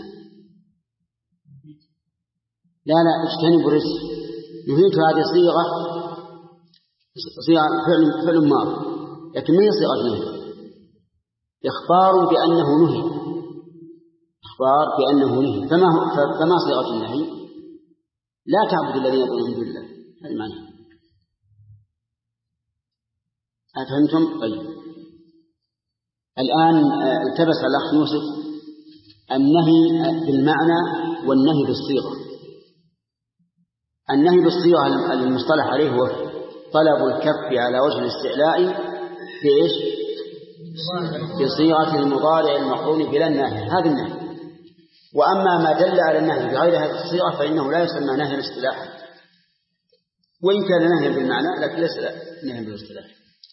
Speaker 1: لا اجتنبوا الرزق نهيت هذه صيغة فعل ماضي، لكن ما هي صيغة نهي، إخبار بأنه نهي، إخبار بأنه نهي. فما صيغة النهي؟ لا تعبد الذين يدعون من دون الله، هذا المعنى. أفهمتم؟ طيب الآن التبس على الأخ يوسف النهي بالمعنى والنهي بالصيغة. النهي بالصيغة المصطلح عليه هو طلب الكف على وجه الاستعلاء بإيش؟ بصيغة المضارع المقرون بلا النهي، هذا النهي. وأما ما دل على النهي بغير هذه الصيغة فإنه لا يسمى نهيا اصطلاحا، وإن كان نهيا بالمعنى لكن ليس نهيا بالاصطلاح.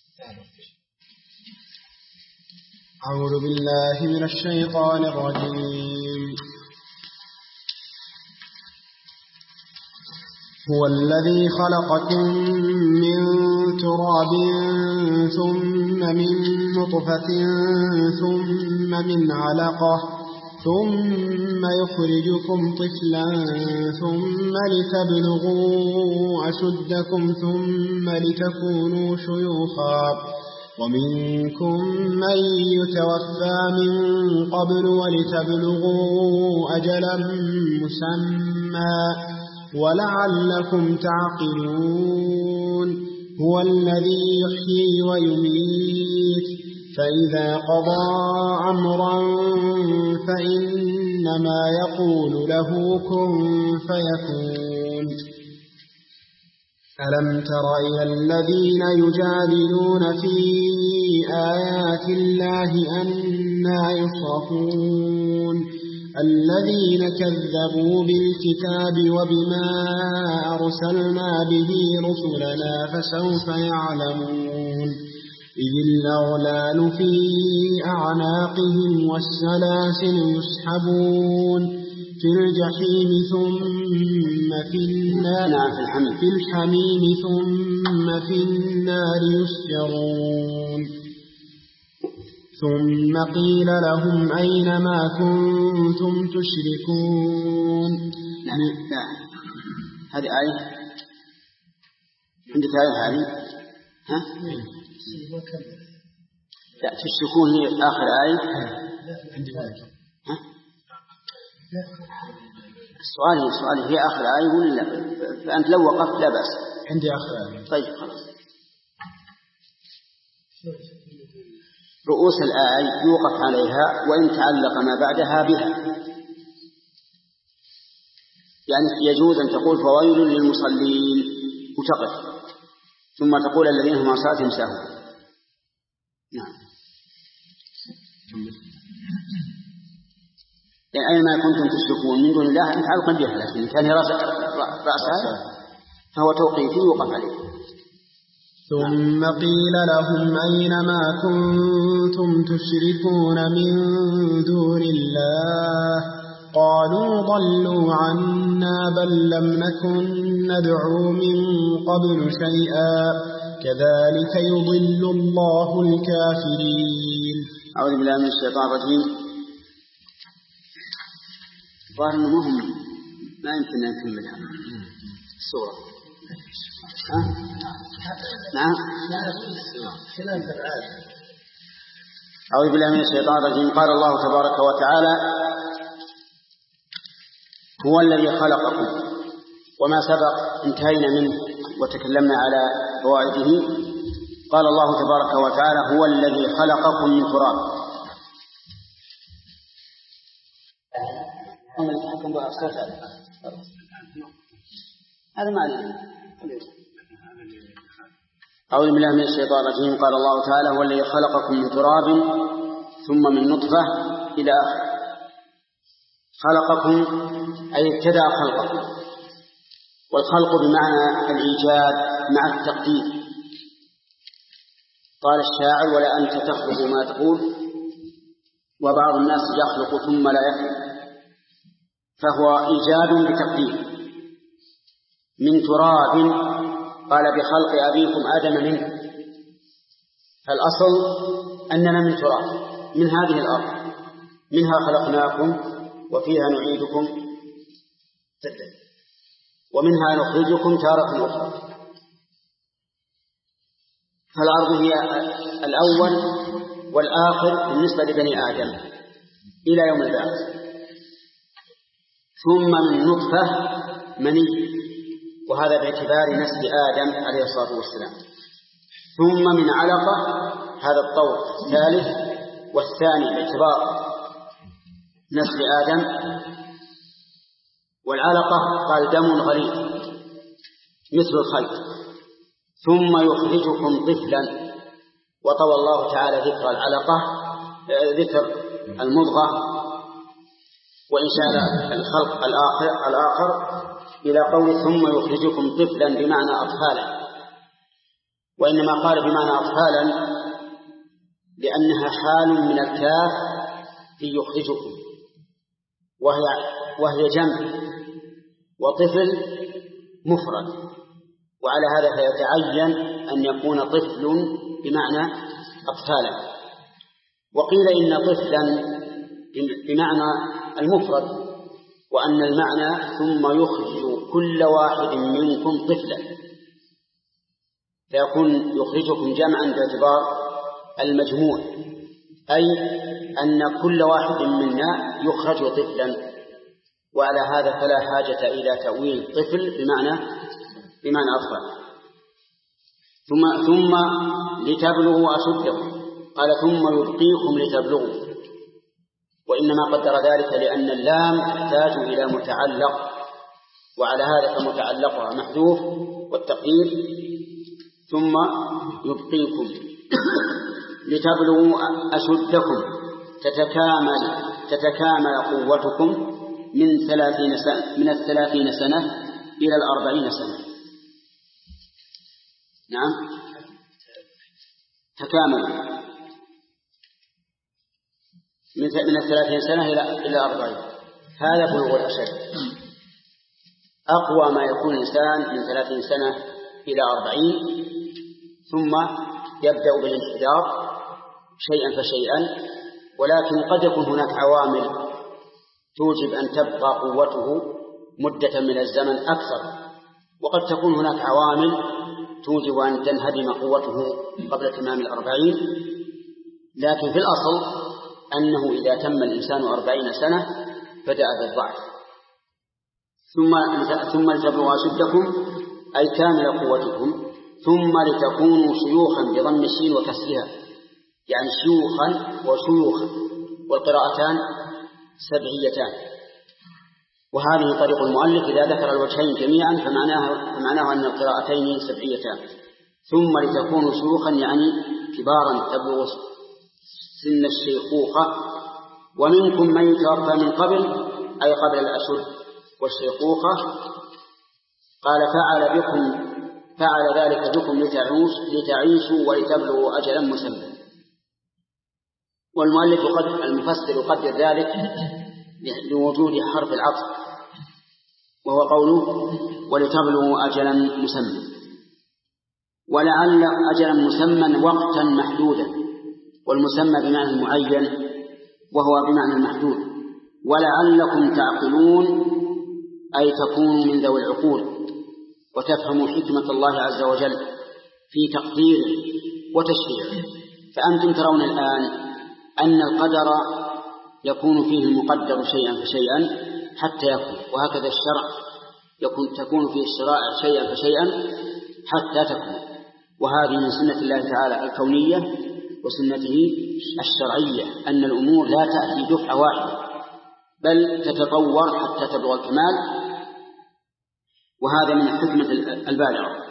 Speaker 3: أعوذ بالله من الشيطان الرجيم. هو الذي خلقكم من تراب ثم من نطفة ثم من علقة ثم يخرجكم طفلا ثم لتبلغوا أشدكم ثم لتكونوا شيوخا ومنكم من يتوفى من قبل ولتبلغوا أجلا مسمى ولعلكم تعقلون. هو الذي يحيي ويميت فإذا قضى أمرا فإنما يقول له كن فيكون. ألم تر إلى الذين يجادلون في آيات الله أنى يصرفون الذين كذبوا بالكتاب وبما أرسلنا به رسلنا فسوف يعلمون. إذ الأغلال في أعناقهم والسلاسل يسحبون في الجحيم ثم في النار في الحميم ثم في النار يسجرون. ثم قيل لهم أين ما كنتم تشركون.
Speaker 1: لا هذه آية عندك آية هذه ها؟ لا تشركون هي آخر آية
Speaker 3: عندي
Speaker 1: ها؟ السؤال هي آخر آية ولا لا؟ فأنت لو وقفت لا بأس.
Speaker 3: عندي آخر آية.
Speaker 1: طيب خلاص. رؤوس الآية يوقف عليها وإن تعلق ما بعدها بها، يعني يجوز أن تقول فويل للمصلين وتقف ثم تقول الذين هم عن صلاتهم ساهون. نعم. يعني أينما كنتم تشركون من دون الله متعلقا بها، لكن كان رأسها فهو توقيفي يوقف عليه.
Speaker 3: ثم قيل لهم أين ما كنتم تشركون من دون الله قالوا ضلوا عنا بل لم نكن ندعو من قبل شيئا كذلك يضل الله الكافرين.
Speaker 1: أعوذ بالله من الشيطان الرجيم. ظاهر أنه ما يمكن أن نكملها السورة. نعم. أعوذ بالله من الشيطان الرجيم. قال الله تبارك وتعالى هو الذي خلقكم، وما سبق انتهينا منه وتكلمنا على فوائده. قال الله تبارك وتعالى: هو الذي خلقكم من تراب. هذا معنى. أعوذ بالله من الشيطان الرجيم. قال الله تعالى: هو الذي خلقكم من تراب ثم من نطفة إلى آخر. خلقكم أي ابتدأ خلقكم، والخلق بمعنى الإيجاد مع التقدير. قال الشاعر: ولا أنت تخلق ما تقول، وبعض الناس يخلق ثم لا يخلق، فهو إيجاد بتقدير. من تراب، قال: بخلق أبيكم آدم منه. الأصل أننا من تراب، من هذه الأرض، منها خلقناكم وفيها نعيدكم ومنها نخرجكم تارة أخرى. فالأرض هي الأول والآخر بالنسبة لبني آدم إلى يوم البعث. ثم من نطفة مني، وهذا باعتبار نسل آدم عليه الصلاة والسلام. ثم من علقة، هذا الطور الثالث والثاني باعتبار نسل آدم. والعلقة قال: دم غليظ مثل الخيط. ثم يخرجكم طفلا، وطوى الله تعالى ذكر العلقة، ذكر المضغة وإنشاء الخلق الآخر إلى قول ثم يخرجكم طفلا بمعنى أطفالا. وإنما قال بمعنى أطفالا لأنها حال من الكاف في يخرجكم، وهي جمع، وطفل مفرد، وعلى هذا فيتعين أن يكون طفل بمعنى أطفالا. وقيل إن طفلا بمعنى المفرد، وأن المعنى ثم يخرج كل واحد منكم طفلا، فيكون يخرجكم جمعا باعتبار المجموع، أي أن كل واحد منا يخرج طفلا. وعلى هذا فلا حاجة إلى تأويل طفل بمعنى أطفال. ثم لتبلغوا أشدكم، قال: ثم يبقيكم لتبلغوا. وإنما قدر ذلك لأن اللام تحتاج إلى متعلق، وعلى هذا فمتعلقها محذوف، والتقدير ثم يبقيكم لتبلغوا أشدكم، تتكامل قوتكم من 30 سنة إلى 40 سنة. نعم، تكامل من 30 سنة إلى 40. هذا بلوغ الأشد. أقوى ما يكون الإنسان من 30 سنة إلى 40، ثم يبدأ بالانحدار شيئا فشيئا. ولكن قد يكون هناك عوامل توجب أن تبقى قوته مدة من الزمن أكثر، وقد تكون هناك عوامل توجب أن تنهدم قوته قبل تمام 40. لكن في الأصل أنه إذا تم الإنسان 40 سنة بدأ بالضعف. ثم لتبلغوا أشدكم أي كامل قوتكم، ثم لتكونوا شيوخا بضم الشين وكسرها، يعني شيوخا وشيوخا، والقراءتان سبعيتان. وهذه طريق المؤلف إذا ذكر الوجهين جميعا فمعناه أن القراءتين سبعيتان. ثم لتكونوا شيوخا يعني كبارا تبلغ سن الشيخوخة، ومنكم من يتوفى من قبل أي قبل الأشد والشيخوخة. قال: فعل ذلك بكم لتعيشوا ولتبلغوا أجلا مسمى. والمؤلف المفسر يقدر ذلك لوجود حرف العطف، وهو قوله: ولتبلغوا أجلا مسمى. ولعل أجلا مسمى وقتا محدودا، والمسمى بمعنى المعين وهو بمعنى المحدود. ولعلكم تعقلون أي تكونوا من ذوي العقول، وتفهموا حكمة الله عز وجل في تقديره وتشريعه. فأنتم ترون الآن أن القدر يكون فيه المقدر شيئا فشيئا حتى يكون، وهكذا الشرع تكون فيه الشرائع شيئا فشيئا حتى تكون. وهذه من سنة الله تعالى الكونية وسنته الشرعية، أن الأمور لا تأتي دفعة واحدة بل تتطور حتى تبلغ الكمال، وهذا من الحكمة البالغة.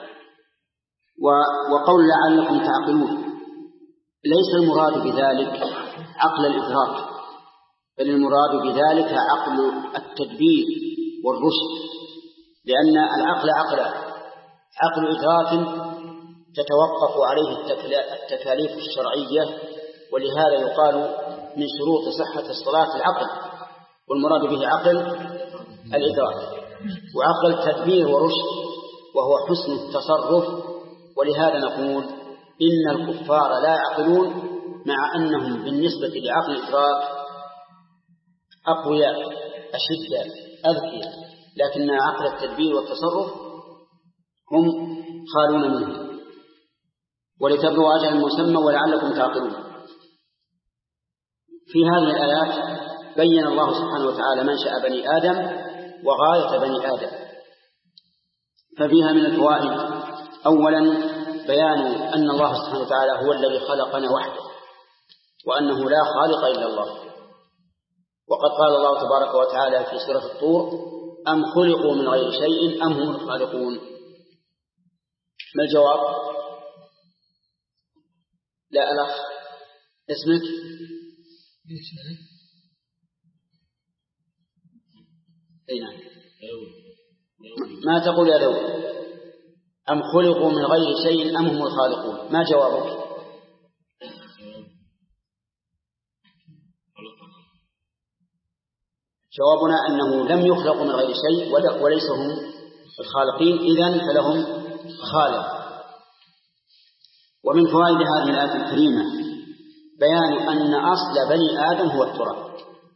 Speaker 1: وقول لعلكم تعقلون ليس المراد بذلك عقل الإدراك، بل المراد بذلك عقل التدبير والرشد، لأن العقل عقل إدراك تتوقف عليه التكاليف الشرعية، ولهذا يقال من شروط صحة الصلاة العقل، والمراد به عقل الإدراك. وعقل تدبير ورشد وهو حسن التصرف، ولهذا نقول إن الكفار لا يعقلون مع أنهم بالنسبة لعقل الإدراك أقوياء أشداء أذكياء، لكن عقل التدبير والتصرف هم خالون منه. ولتبلغوا أجل المسمى ولعلكم تعقلون. في هذه الآيات بين الله سبحانه وتعالى منشأ بني آدم وغاية بني آدم، ففيها من الفوائد أولا بيان أن الله سبحانه وتعالى هو الذي خلقنا وحده، وأنه لا خالق إلا الله. وقد قال الله تبارك وتعالى في سورة الطور: أم خلقوا من غير شيء أم هم الخالقون. ما الجواب؟ لا الأخ اسمك؟ أين؟ ما تقول يا داود؟ أم خلقوا من غير شيء أم هم الخالقون. ما جوابك؟ جوابنا أنه لم يخلقوا من غير شيء وليس هم الخالقين، إذن فلهم خالق. ومن فوائد هذه الآية الكريمة بيان أن أصل بني آدم هو التراب،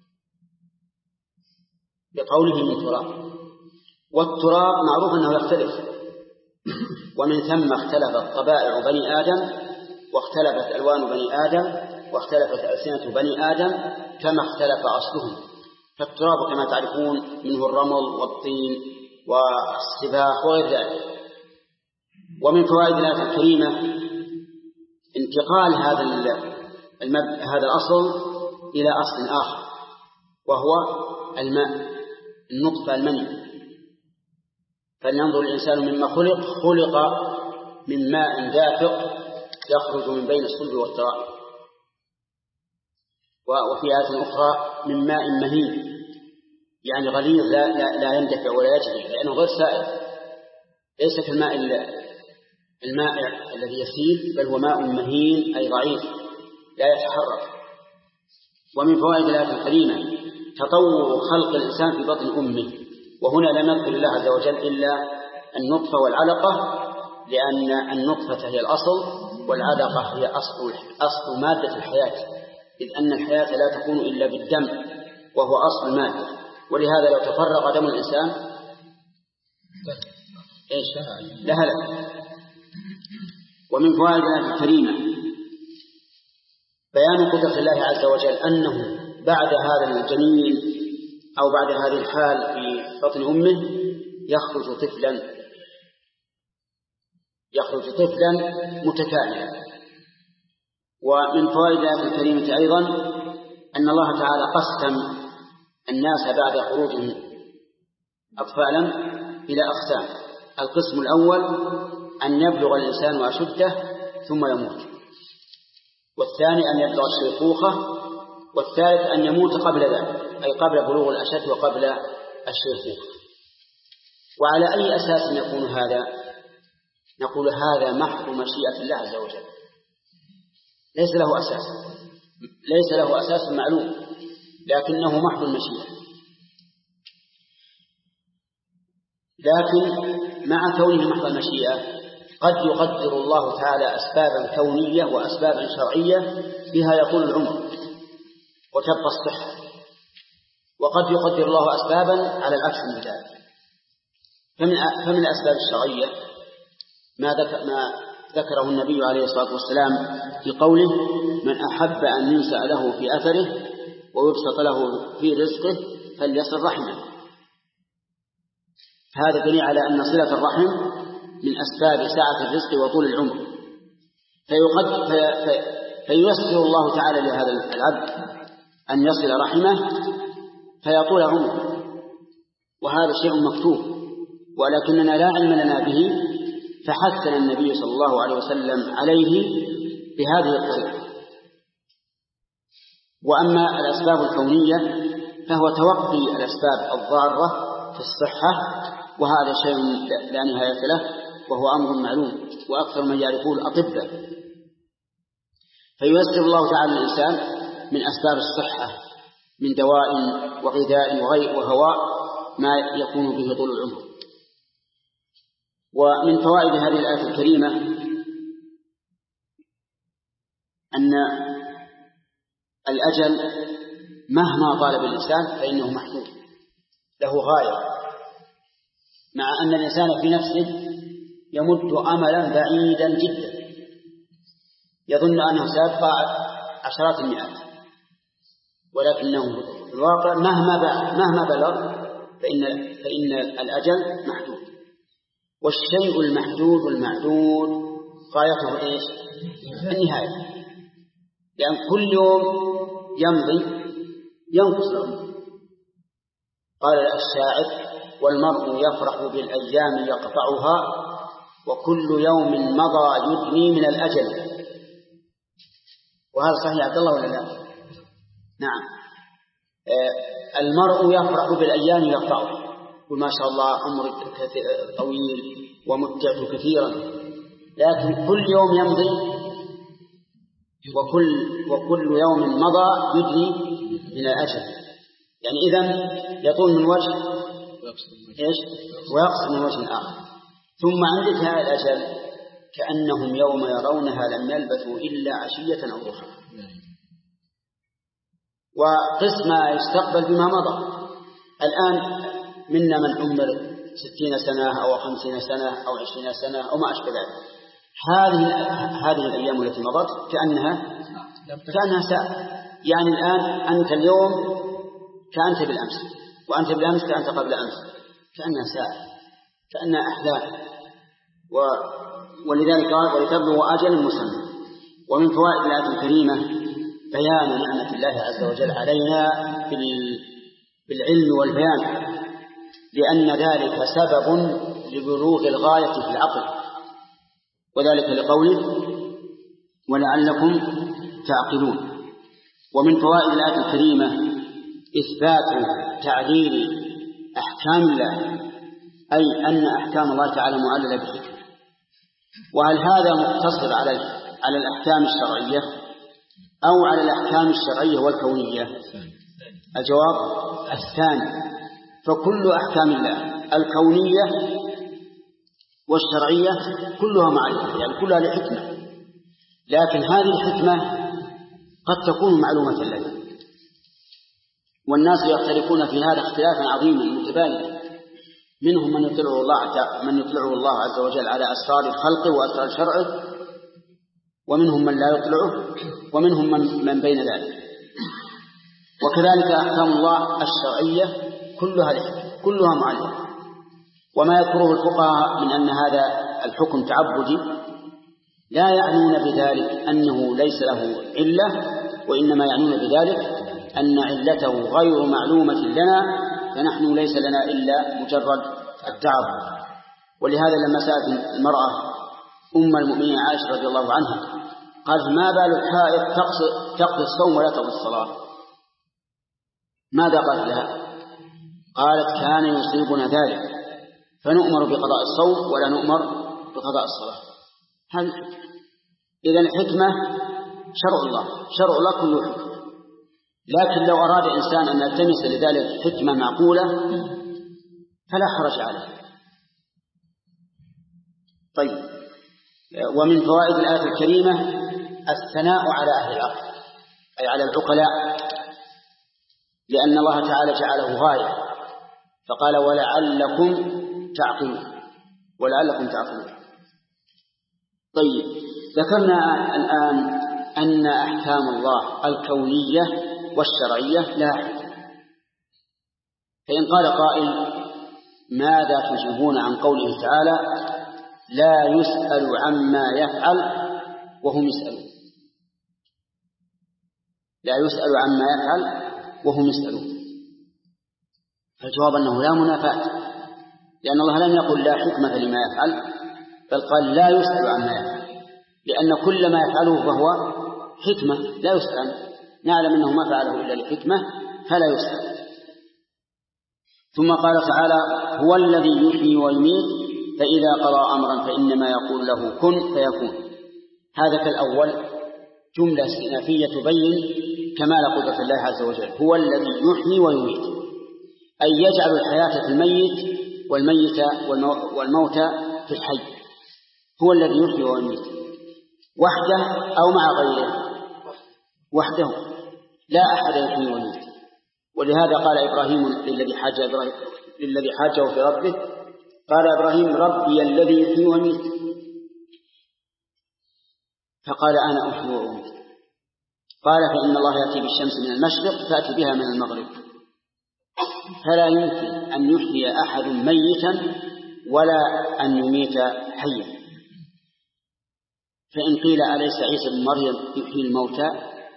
Speaker 1: بقوله من تراب، والتراب معروف أنه يختلف، ومن ثم اختلفت طبائع بني آدم، واختلفت ألوان بني آدم، واختلفت ألسنة بني آدم كما اختلف أصلهم. فالتراب كما تعرفون منه الرمل والطين والسباح وغير ذلك. ومن فوائد الآية الكريمة انتقال هذا الأصل إلى أصل آخر، وهو الماء، النطفة، المني. فلينظر الإنسان مما خلق من ماء دافق يخرج من بين الصلب والترائب. وفي آية أخرى من ماء مهين، يعني غليظ لا يندفع ولا يجري لأنه غير سائل، ليس كالماء المائع الذي يسيل، بل هو ماء مهين أي ضعيف لا يتحرك. ومن فوائد الآية الكريمة تطور خلق الإنسان في بطن أمه، وهنا لم يذكر الله عز وجل إلا النطفة والعلقة، لأن النطفة هي الأصل والعلقة هي أصل مادة الحياة، إذ أن الحياة لا تكون إلا بالدم وهو أصل المادة. ولهذا لو تفرق دم الإنسان لهلك. ومن فوائد الآية الكريمة بيان قدرة الله عز وجل، أنه بعد هذا الجنين أو بعد هذه الحال في بطن أمه يخرج طفلا متكاملا. ومن فوائد الآية الكريمة أيضا أن الله تعالى قسم الناس بعد خروجهم أطفالا إلى أقسام. القسم الأول أن يبلغ الإنسان أشده ثم يموت، والثاني أن يبلغ الشيخوخة، والثالث أن يموت قبل ذلك، أي قبل بلوغ الأشد وقبل الشيخوخة. وعلى أي أساس يكون هذا؟ نقول هذا محض مشيئة الله عز وجل، ليس له أساس معلوم، لكنه محض المشيئة. لكن مع كونه محض المشيئة قد يقدر الله تعالى أسبابا كونية وأسبابا شرعية بها يطول العمر وتبقى الصحة، وقد يقدر الله أسبابا على العكس من ذلك. فمن الأسباب الشرعية ما ذكره النبي عليه الصلاة والسلام في قوله: من أحب أن ينسأ له في أثره ويبسط له في رزقه فليصل رحمه. هذا دليل على أن صلة الرحم من أسباب سعة الرزق وطول العمر، فييسر الله تعالى لهذا العبد أن يصل رحمه فيطول عمره، وهذا شيء مكتوب ولكننا لا علم لنا به، فحثنا النبي صلى الله عليه وسلم عليه بهذه الطريقة. وأما الأسباب الكونية فهو توقي الأسباب الضارة في الصحة، وهذا شيء لا نهاية له، وهو أمر معلوم وأكثر من يعرفه الأطباء. فييسر الله تعالى الإنسان من أسباب الصحة من دواء وغذاء وهواء ما يكون به طول العمر. ومن فوائد هذه الآية الكريمة أن الأجل مهما طالب الإنسان فإنه محدود له غاية، مع أن الإنسان في نفسه يمد أملا بعيدا جدا يظن أنه سيبقى عشرات المئات، ولكنه في الواقع مهما بلغ فإن الأجل محدود. والشيء المحدود المعدود غايته إيش؟ النهاية، لأن كل يوم يمضي ينقص العمر. قال الشاعر: والمرء يفرح بالأيام يقطعها وكل يوم مضى يدني من الأجل. وهذا صحيح عبد الله ولا لا؟ نعم. المرء يفرح بالأيام يقطعها، وما شاء الله عمر طويل ومتعت كثيرا، لكن كل يوم يمضي وكل يوم مضى يدني من الأجل. يعني إذن يطول من وجه ويقصر من وجه آخر. ثم عند انتهاء الأجل كأنهم يوم يرونها لم يلبثوا إلا عشية أو ضحاها. وقسم يستقبل بما مضى. الآن منا من عمر 60 سنة أو 50 سنة أو 20 سنة أو ما أشبه ذلك. هذه الأيام التي مضت كأنها ساعة. يعني الآن أنت اليوم كأنت بالأمس، وأنت بالأمس كأنت قبل أمس، كأنها ساعة، كأنها أحلام. ولذلك قال: ولتبلغوا أجلا مسمى. ومن فوائد الآية الكريمة بيان نعمة الله عز وجل علينا بالعلم والبيان، لأن ذلك سبب لبلوغ الغاية في العقل، وذلك لقوله: ولعلكم تعقلون. ومن فوائد الآية الكريمة إثبات تعليل أحكام الله، أي أن أحكام الله تعالى معللة بحكمة. وهل هذا مقتصر على الأحكام الشرعية أو على الأحكام الشرعية والكونية؟ الجواب الثاني. فكل أحكام الله الكونية والشرعية كلها معلومة، يعني كلها لحكمة، لكن هذه الحكمة قد تكون معلومة لنا، والناس يختلفون في هذا اختلافا عظيما متباينا. منهم من يطلعه الله عز وجل على أسرار الخلق وأسرار شرعه، ومنهم من لا يطلعه، ومنهم من بين ذلك. وكذلك أحكام الله الشرعية كلها معلومة. وما يذكره الفقهاء من أن هذا الحكم تعبدي لا يعنون بذلك أنه ليس له علة، وإنما يعنون بذلك أن علته غير معلومة لنا، فنحن ليس لنا إلا مجرد التعبد. ولهذا لما سألت المرأة أم المؤمنين عائشة رضي الله عنها قالت: ما بال الحائض تقضي الصوم ولا تقضي الصلاة؟ ماذا قالت لها؟ قالت: كان يصيبنا ذلك فنؤمر بقضاء الصوم ولا نؤمر بقضاء الصلاة. هذه الحكمة. إذن الحكمة شرع الله كله حكمة، لكن لو أراد إنسان أن يلتمس لذلك حكمة معقولة فلا حرج عليه. طيب. ومن فوائد الآية الكريمة الثناء على أهل العقل، أي على العقلاء، لأن الله تعالى جعله غاية، فقال: ولعلكم تعقلون. طيب. ذكرنا الآن أن أحكام الله الكونية والشرعية لا حكم. فإن قال قائل: ماذا تجيبون عن قوله تعالى: لا يسأل عما يفعل وهم يسألون، لا يسأل عما يفعل وهم يسألون. فالجواب أنه لا منافاة، لأن الله لم يقل لا حكمة لما يفعل، بل قال لا يسأل عما يفعل، لأن كل ما يفعله فهو حكمة لا يسأل عنه، نعلم أنه ما فعله إلا لحكمة فلا يسأل. ثم قال تعالى: هو الذي يحيي ويميت فإذا قضى أمرا فإنما يقول له كن فيكون. هذا كالأول جملة استئنافية تبين كمال قدرة الله عز وجل. هو الذي يحيي ويميت، أي يجعل الحياة في الميت والموت في الحي. هو الذي يحيي ويميت وحده أو مع غيره؟ وحده، لا أحد يحيي ويميت. ولهذا قال إبراهيم للذي حاجه في ربه، قال إبراهيم: ربي الذي يحيي ويميت. فقال: أنا أحيي وأميت. قال: فإن الله يأتي بالشمس من المشرق فأتي بها من المغرب. فلا يمكن أن يحيي أحد ميتا ولا أن يميت حيا. فإن قيل: أليس عيسى بن مريم يحيي الموتى؟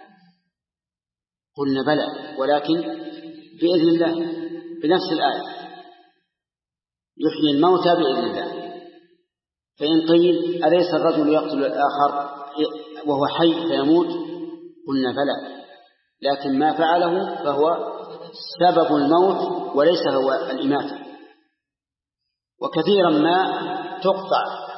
Speaker 1: قلنا: بلى، ولكن بإذن الله، بنفس الآية، يحيي الموتى بإذن الله. فإن قيل: أليس الرجل يقتل الآخر وهو حي فيموت؟ قلنا: بلى، لكن ما فعله فهو سبب الموت وليس هو الإماتة. وكثيرا ما تقطع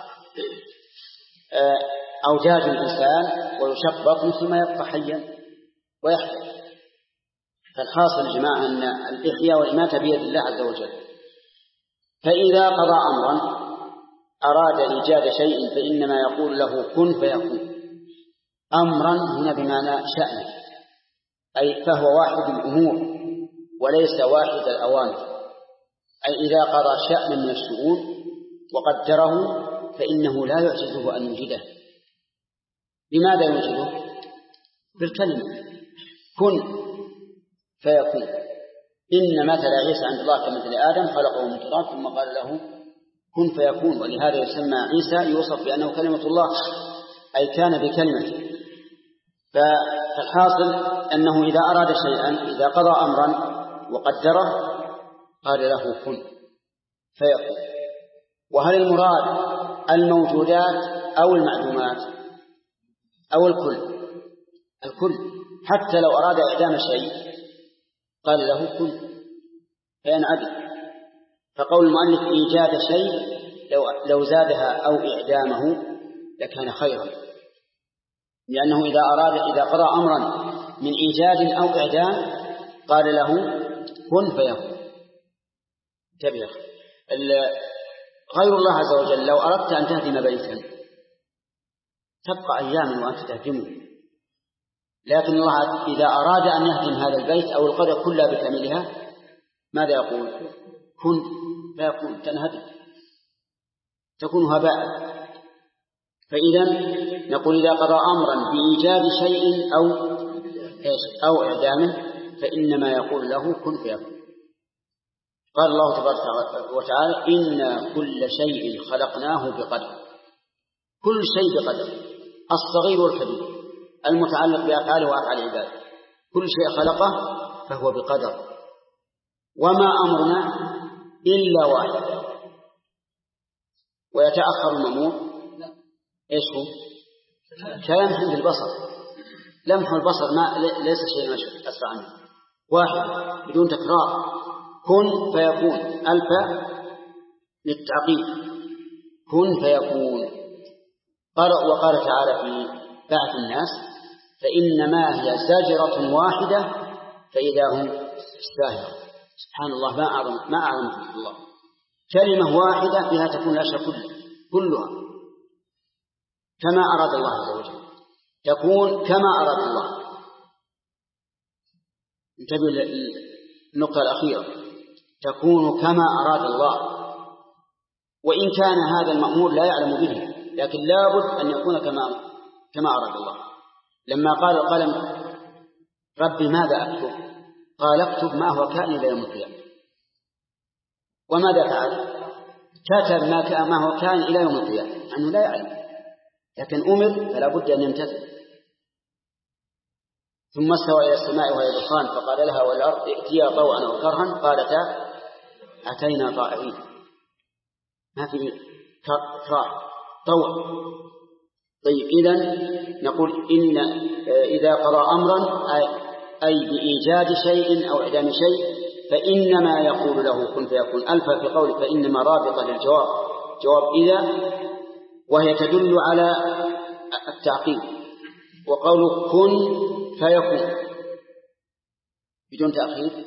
Speaker 1: أوجاج الإنسان ويشق بطنه ثم يبقى حيا ويحيا. فالحاصل يا جماعة أن الإحياء والإماتة بيد الله عز وجل. فإذا قضى أمرا أراد إيجاد شيء فإنما يقول له كن فيكون. أمرا هنا بمعنى شأن، أي فهو واحد الأمور وليس واحد الأوامر. أي إذا قضى شأنا من الشؤون وقدره فإنه لا يعجزه أن يوجده. لماذا يوجده؟ بالكلمة كن فيكون. إن مثل عيسى عند الله كمثل آدم خلقه من تراب ثم قال له كن فيكون. ولهذا يسمى عيسى يوصف بأنه كلمة الله، أي كان بكلمته. فالحاصل أنه إذا أراد شيئا، إذا قضى أمرا وقدره قال له كن فيكون. وهل المراد الموجودات أو المعدومات أو الكل؟ الكل. حتى لو أراد إعدام شيء قال له كن فينعدم. فقول المؤلف إيجاد شيء لو زادها أو إعدامه لكان خيرا، لأنه إذا قضى أمرا من إيجاد أو إعدام قال له كن فيكون. انتبه، غير الله عز وجل لو أردت أن تهدم بيتا تبقى أيام وأنت تهدمه، لكن الله إذا أراد أن يهدم هذا البيت أو القرية كلها بكاملها ماذا يقول؟ كن فيكون، تنهدم، تكون هباء. فإذا نقول إذا قضى أمرا بإيجاد شيء أو إعدامه فإنما يقول له كن فيكون. قال الله تبارك وتعالى: إن كل شيء خلقناه بقدر. كل شيء بقدر، الصغير والكبير، المتعلق بأفعاله وأفعال عباده، كل شيء خلقه فهو بقدر. وما أمرنا إلا واحد. ويتأخر المأمور إيش هو؟ كلمح بالبصر. لمح البصر ليس شيء أسرع عنه، واحد بدون تكرار. كن فيكون، ألف للتعقيد، كن فيكون. وقال تعالى في بعث الناس: فإنما هي زجرة واحدة فإذا هم ساهرون. سبحان الله، ما أعظم خلق الله. كلمة واحدة بها تكون الأشياء كلها كما أراد الله عز وجل، تكون كما أراد الله. انتبه للنقطة الأخيرة، تكون كما أراد الله. وإن كان هذا المأمور لا يعلم به، لكن لابد أن يكون كما أراد الله. لما قال القلم: ربي ماذا أكتب؟ قال: اكتب ما هو كائن إلى يوم القيامة. وماذا فعل؟ كتب ما هو كائن إلى يوم القيامة، أنه لا يعلم، لكن أمر فلا بد أن يمتثل. ثم استوى إلى السماء وهي دخان فقال لها والأرض ائتيا طوعا أو كرها قالتا أتينا طائعين. ما في إكراه، طوع. طيب إذن نقول إن إذا قضى أمرا أي بإيجاد شيء أو إعدام شيء فإنما يقول له كن فيكون. ألف في قوله فإنما رابطة للجواب، جواب إذا، وهي تدل على التعقيب. وقوله كن فيكون بدون تأخير،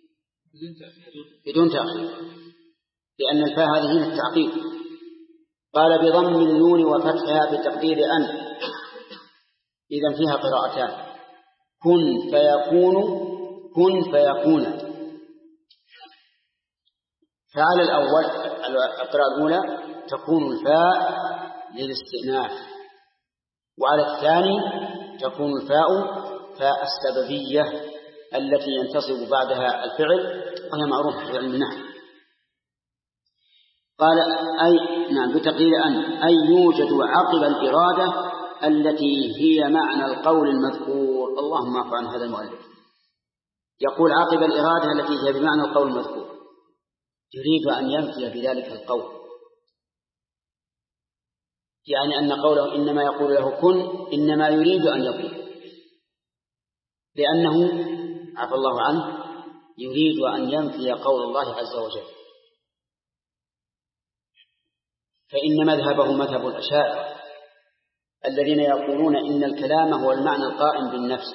Speaker 1: بدون تأخير، لأن الفاء هذه هي التعقيب. قال بضم النون وفتحها بتقدير أن، إذن فيها قراءتان، كن فيكون، كن فيكون. فعلى الأول القراءة الأولى تكون الفاء للاستئناف، وعلى الثاني تكون الفاء فاء السببية التي ينتصب بعدها الفعل، وهي معروفة في علم النحو. قال أي نعم بتقدير أن أي يوجد عقب الإرادة التي هي معنى القول المذكور. اللهم اعف عن هذا المؤلف، يقول عقب الإرادة التي هي بمعنى القول المذكور، يريد أن ينفي بذلك القول، يعني أن قوله إنما يقول له كن إنما يريد أن يكون، لأنه عفى الله عنه يريد أن ينفي قول الله عز وجل. فإن مذهبه مذهب الأشاعرة الذين يقولون إن الكلام هو المعنى القائم بالنفس،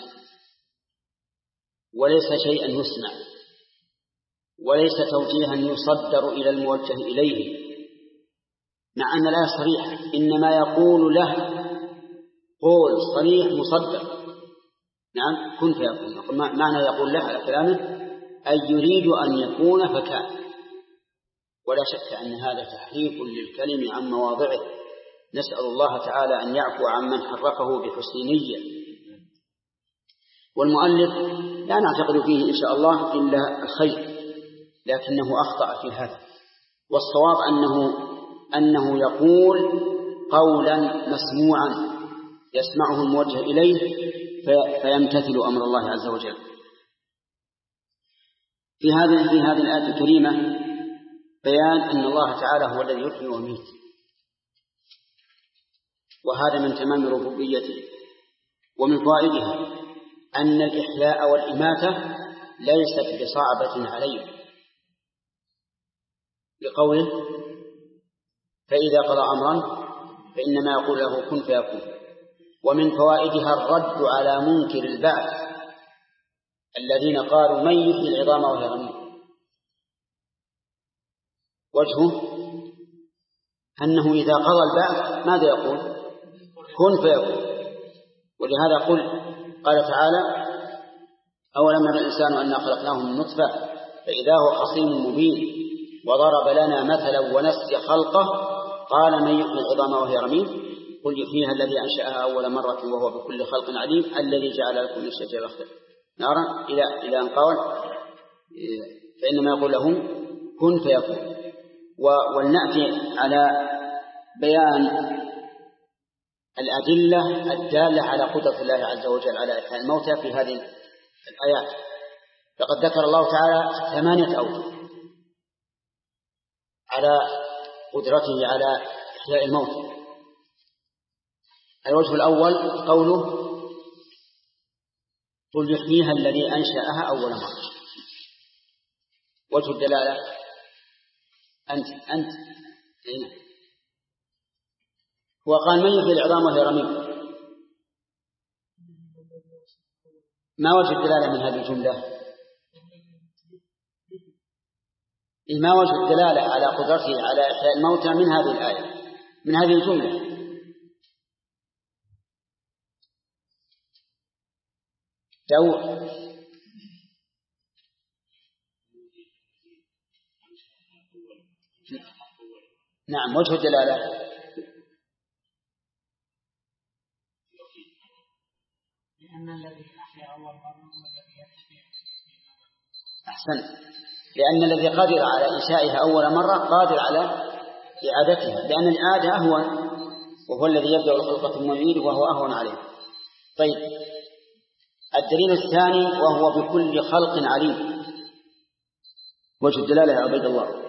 Speaker 1: وليس شيئا يسمع، وليس توجيها يصدر إلى الموجه إليه، مع أن الآية صريحة إنما يقول له قول صريح مصدر. نعم كن فيكون، معنى يقول له على كلامه أي يريد أن يكون فكان. ولا شك أن هذا تحريف للكلم عن مواضعه، نسأل الله تعالى أن يعفو عمن حرفه بحسن نية. والمؤلف لا نعتقد فيه إن شاء الله إلا الخير، لكنه أخطأ في هذا. والصواب أنه يقول قولا مسموعا يسمعه الموجه إليه فيمتثل أمر الله عز وجل. في هذه الآية الكريمة بيان أن الله تعالى هو الذي يحيي ويميت، وهذا من تمام ربوبيته. ومن فوائدها أن الإحياء والإماتة ليست بصعبة عليه، بقوله فإذا قضى أمرا فإنما يقول له كن فيكون. ومن فوائدها الرد على منكر البعث الذين قالوا من يحيي العظام وهي رميم. وجهه أنه إذا قضى البعث ماذا يقول؟ كن فيكون. ولهذا قال تعالى أولم يرى الإنسان أنا خلقناه من نطفة فإذا هو خصيم مبين وضرب لنا مثلا ونسي خلقه قال من يحيي العظام وهي رميم قل يحييها الذي أنشأها أول مرة وهو بكل خلق عليم الذي جعل لكم من الشجر الأخضر نارا إلى أن قال فإنما يقول له كن فيكون. ولنأتي على بيان الأدلة الدالة على قدرة الله عز وجل على إحياء الموتى في هذه الآيات. فقد ذكر الله تعالى 8 أوجه على قدرته على إحياء الموتى. الوجه الأول قوله قل يحييها الذي أنشأها أول مرة. وجه الدلالة أنت هنا هو قال من يحيي العظام وهي رميم. ما وجه الدلالة من هذه الجملة؟ ما وجه الدلالة على قدرته على إحياء الموتى من هذه الآية من هذه الجملة؟ نعم وجه الدلالة
Speaker 2: لأن الذي أحيا أول مرة
Speaker 1: أحسن، لأن الذي قادر على إنشائها أول مرة قادر على إعادتها، لأن الإعادة أهون وهو الذي يبدأ الخلق ثم يعيد وهو أهون عليه. طيب، الدليل الثاني وهو بكل خلق عليم. وجه الدلالة يا عبيد الله.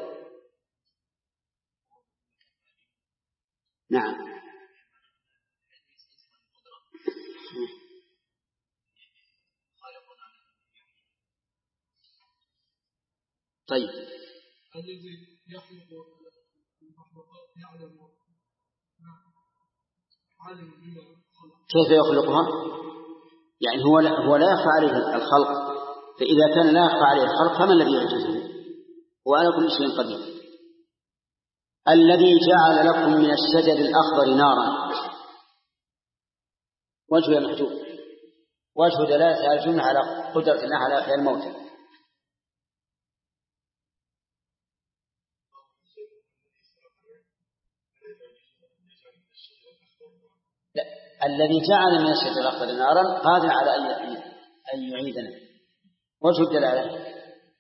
Speaker 1: نعم. طيب،
Speaker 2: الذي يخلق المخلوقات يعلم عالم بما خلق.
Speaker 1: كيف يخلقها؟ يعني هو لا يخفى عليه الخلق، فإذا كان لا يخفى عليه الخلق فما الذي يعجزه؟ هو على كل شيء قدير. الذي جعل لكم من الشجر الأخضر نارا. وجه محجوب، وجه دلالة على الجملة على قدرة الله على إحياء الموتى. لا، الذي جعل من الشجر الأخضر نارا قادر على أن يعيدنا. وجه الدلالة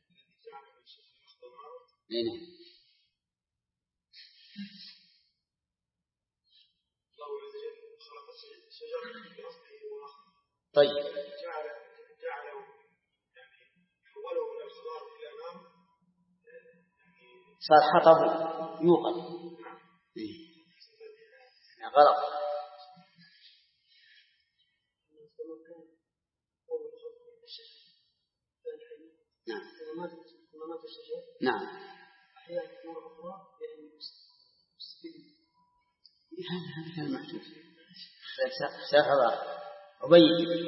Speaker 1: طيب،
Speaker 3: جعله حوله من الخضار إلى نار،
Speaker 1: صار حطب يوقد. غلط. نعم. نعم. هذا كان محجوب. سأحضر أبي.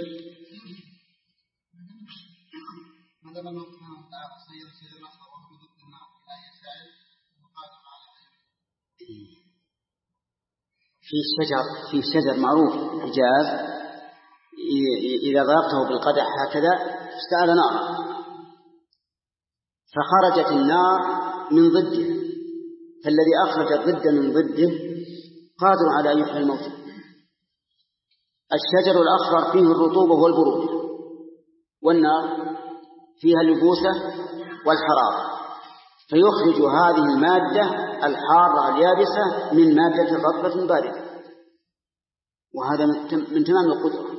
Speaker 1: في شجر معروف حجاز إذا ضربته بالقدح هكذا اشتعل نارا، فخرجت النار من ضده، فالذي أخرج الضد من ضده قادر على أن يحيي الموتى. الشجر الأخضر فيه الرطوبة والبرودة، والنار فيها اللبوسة والحرارة، فيخرج هذه المادة الحارة اليابسة من مادة رطبة باردة، وهذا من تمام القدرة.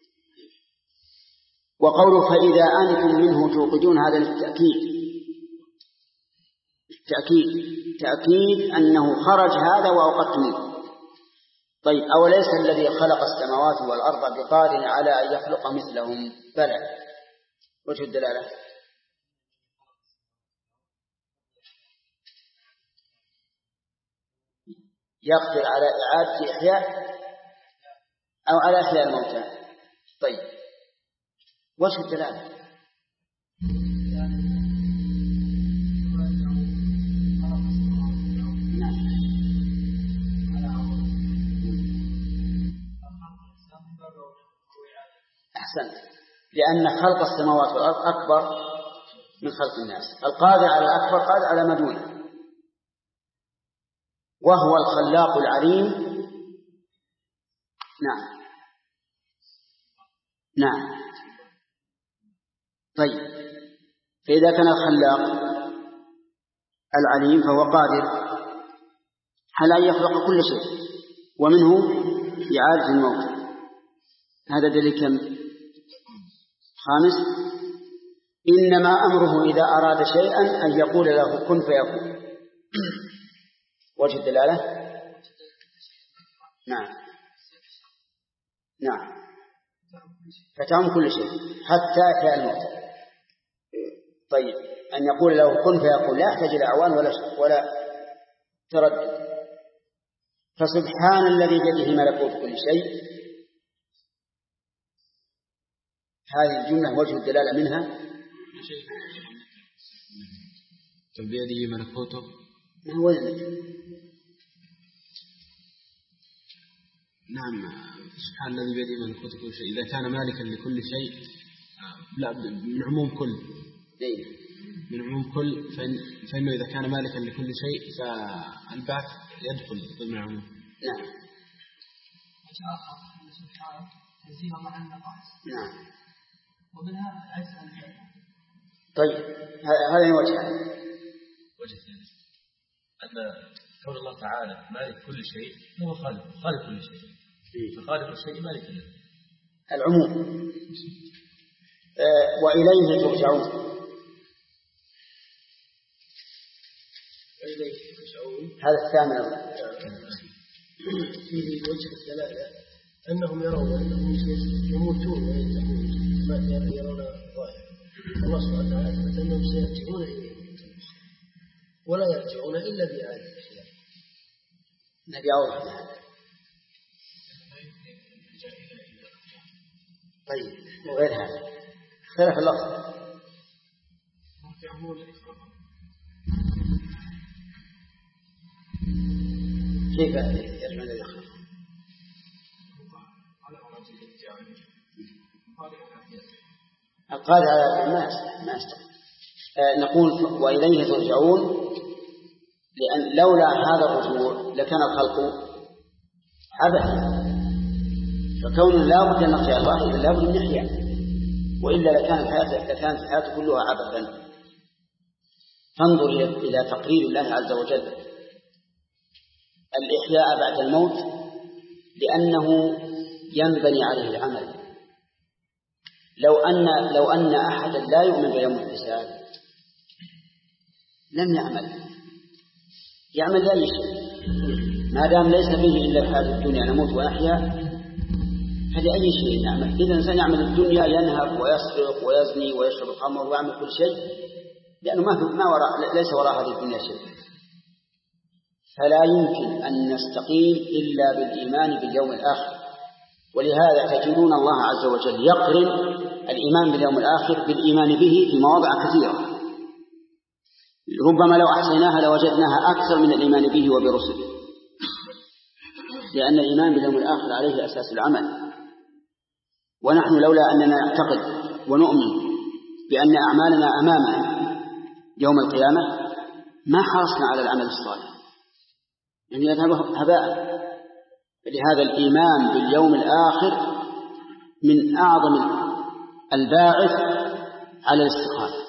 Speaker 1: وقوله فإذا أنتم منه توقدون، هذا للتأكيد، تأكيد أنه خرج هذا وأوقدتموه. طيب، أوليس الذي خلق السماوات والأرض بقادر على أن يخلق مثلهم؟ بلى. وجه الدلالة يقدر على إعادة إحياء أو على إحياء الموتى. طيب، وجه الدلالة أحسنت، لأن خلق السماوات والأرض أكبر من خلق الناس. القادر على الأكبر قادر على ما دونه، وهو الخلاق العليم. نعم. نعم. طيب، فإذا كان الخلاق العليم فهو قادر على أن يخلق كل شيء، ومنه إعادة الموت. هذا دليل كم؟ خامس، إنما أمره إذا أراد شيئا أن يقول له كن فيكون. وجه الدلالة نعم. نعم، فتعم كل شيء حتى إحياء الموت. طيب، أن يقول له كن فيكون لا يحتاج إلى أعوان ولا تردد. فسبحان الذي بيده ملكوت كل شيء، هذه الجملة وجه الدلالة منها
Speaker 3: بيده ملكوته. نعم، سبحان الذي بيده ملكوت كل شيء. إذا كان مالكا لكل شيء، لا، من عموم كل، من عموم كل، فإنه إذا كان مالكا لكل شيء فالبعث يدخل ضمن العموم.
Speaker 1: نعم. نعم.
Speaker 2: ومنها عجز الفعل.
Speaker 1: طيب، هذا وجه
Speaker 5: الثاني أن قول الله تعالى مالك كل شيء هو خالق كل شيء، فخالق الشيء مالك له.
Speaker 1: العموم. وإليه ترجعون. هذا الثامن
Speaker 4: فيه وجه الدلالة أنهم يرون أنهم يموتون وينتهون كما يرون ظاهر الله سبحانه وتعالى أثبت أنهم سيرجعون إليه ولا يرجعون إلا بإعادة الحياة.
Speaker 1: نبي أوضح. طيب وغير هذا اختلف اللفظ. كيف يرجعون الذي يخلق؟ القادر على ما يستطيع. نقول وإليه ترجعون، لأن لولا هذا الرجوع لكان الخلق عبثا، فكون لا بد أن نرجع الله لا بد أن نحيا، وإلا لكانت الحياة كلها عبثا. فانظر إلى تقرير الله عز وجل الإحياء بعد الموت، لأنه ينبني عليه العمل. لو أن أحدا لا يؤمن بيوم الحساب لم يعمل لا شيء، ما دام ليس فيه إلا الحياة الدنيا نموت ونحيا، فلأي شيء نعمل؟ إذا الإنسان يعمل الدنيا ينهب ويسرق ويزني ويشرب الخمر ويعمل كل شيء، لأنه ليس وراء هذه الدنيا شيء. فلا يمكن أن نستقيم إلا بالإيمان باليوم الآخر. ولهذا تجدون الله عز وجل يقرن الإيمان باليوم الآخر بالإيمان به في مواضع كثيرة، ربما لو أحصيناها لوجدناها أكثر من الإيمان به وبرسله، لأن الإيمان باليوم الآخر عليه أساس العمل. ونحن لولا أننا نعتقد ونؤمن بأن أعمالنا أمامنا يوم القيامة ما حرصنا على العمل الصالح، يعني يذهب هباء. لهذا الإيمان باليوم الآخر من أعظم الباعث على الاستقامة.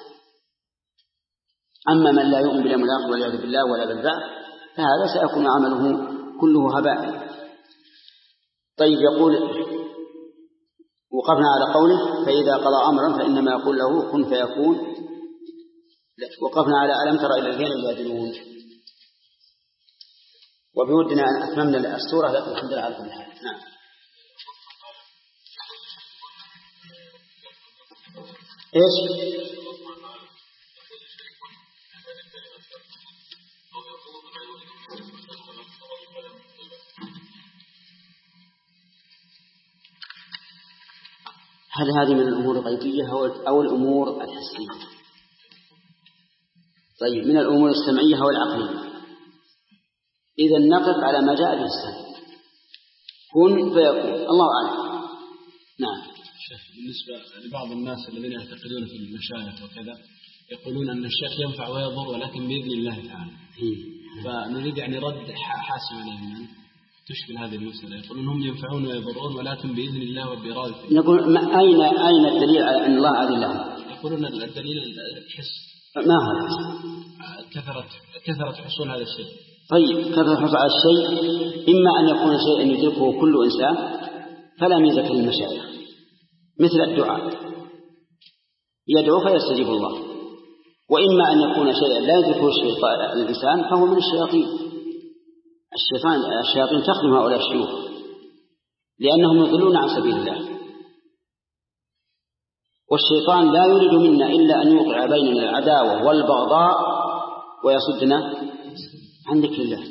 Speaker 1: أما من لا يؤمن باليوم الآخر والعياذ بالله ولا بالبعث فهذا سيكون عمله كله هباء. طيب يقول وقفنا على قوله فإذا قضى أمرا فإنما يقول له كن فيكون. وقفنا على ألم تر إلى الذين يجادلون، وبودنا أن أتممنا السورة لكن الحمد لله على كل حال. نعم. إيش؟ هل هذه من الأمور الغيبية أو الأمور الحسية؟ طيب من الأمور السمعية أو العقلية؟ إذا نقف على ما جاء به السمع، كن فيكون، الله أعلم. نعم.
Speaker 3: بالنسبة لبعض الناس الذين يعتقدون في المشايخ وكذا يقولون أن الشيخ ينفع ويضر ولكن بإذن الله تعالى، فنريد يعني رد حاسم عليهم تشكل هذه المسألة. يقولون هم ينفعون ويضرون ولكن بإذن الله وبإرادته.
Speaker 1: نقول أين الدليل على أن الله أذن لهم؟
Speaker 3: يقولون الدليل الحس.
Speaker 1: ما هو الحس؟
Speaker 3: كثرة حصول هذا الشيء.
Speaker 1: طيب كثرة حصول هذا الشيء إما أن يكون شيئا يدركه كل إنسان فلا ميزة للمشايخ، مثل الدعاء يدعو فيستجيب الله، وإما أن يكون شيئا لا يدركه الإنسان فهو من الشياطين. الشياطين تخدم هؤلاء الشيوخ لأنهم يضلون عن سبيل الله، والشيطان لا يريد منا إلا أن يوقع بيننا العداوة والبغضاء ويصدنا عن ذكر الله.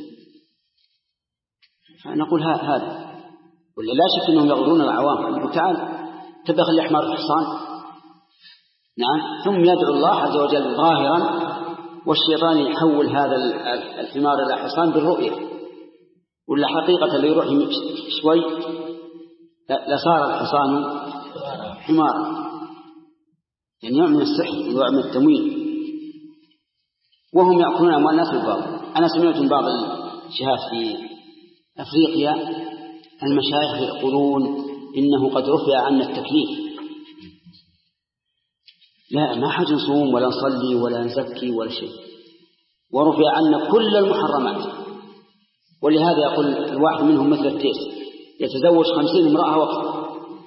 Speaker 1: فنقول هذا، ولا لا شك أنهم يغضون العوام. وتعال تبخ الأحمر الحصان، نعم، ثم يدعو الله عز وجل ظاهرا، والشيطان يحول هذا الحمار إلى حصان بالرؤية، ولا حقيقة اللي يروح شوي لصار الحصان حمارا، يعني نوع من السحر ونوع من التمويل، وهم يأكلون أموال الناس بالباطل. أنا سمعت من بعض الجهات في أفريقيا المشايخ يقولون إنه قد رفع عنا التكليف، لا ما حاجة نصوم ولا نصلي ولا نزكي ولا شيء، ورفع عنا كل المحرمات ولهذا يقول الواحد منهم مثل التيس يتزوج 50 امرأة وقت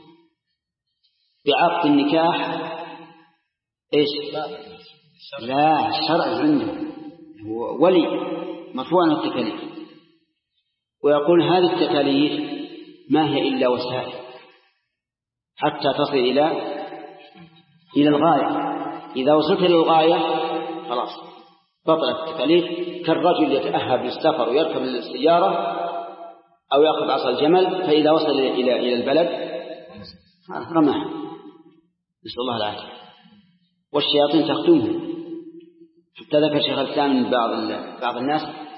Speaker 1: بعقد النكاح إيش؟ لا، الشرع عنده هو ولي مرفوع عن التكاليف، ويقول هذه التكاليف ما هي إلا وسائل حتى تصل إلى الغاية. إذا وصلت إلى الغاية خلاص بطلت التكاليف، كالرجل يتأهب للسفر ويركب السيارة أو يأخذ عصا الجمل، فإذا وصل إلى البلد رماه، نسأل الله العافية، والشياطين تخدمه. حتى ذكر شيخ الإسلام من بعض الناس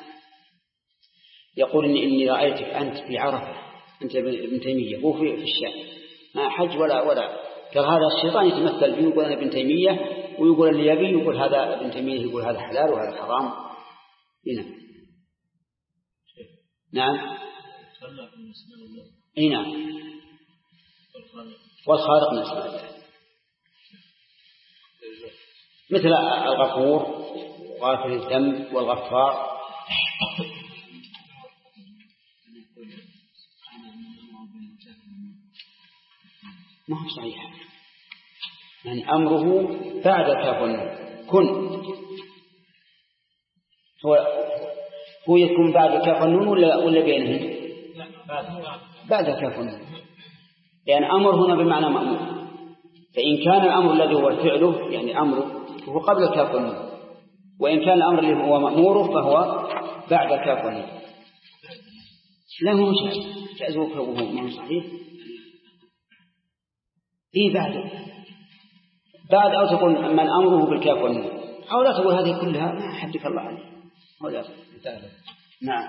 Speaker 1: يقول إني رأيتك أنت في عرفة، أنت ابن تيمية، هو في الشام ما حج ولا قال هذا الشيطان يتمثل فيه يقول أنا ابن تيمية، ويقول اللي يبي يقول هذا ابن تيمية، يقول هذا حلال وهذا حرام. هنا نعم هنا والخالق من اسماء الله، مثل الغفور وغافر الذنب والغفار. ما هو صحيح، يعني أمره بعد كن هو يكون بعد كاف النون ولا بينهم؟ بعد كاف النون، لأن أمر هنا بمعنى مأمور، فإن كان الأمر الذي هو فعله يعني أمره فهو قبل كاف النون، وإن كان الأمر الذي هو مأموره فهو بعد كاف النون. لا هو جائز وكوه ما هو صحيح. إيه بعد أو تقول من أمره بالكاف والنون، أو لا تقول هذه كلها ما حدك الله عليه. نعم.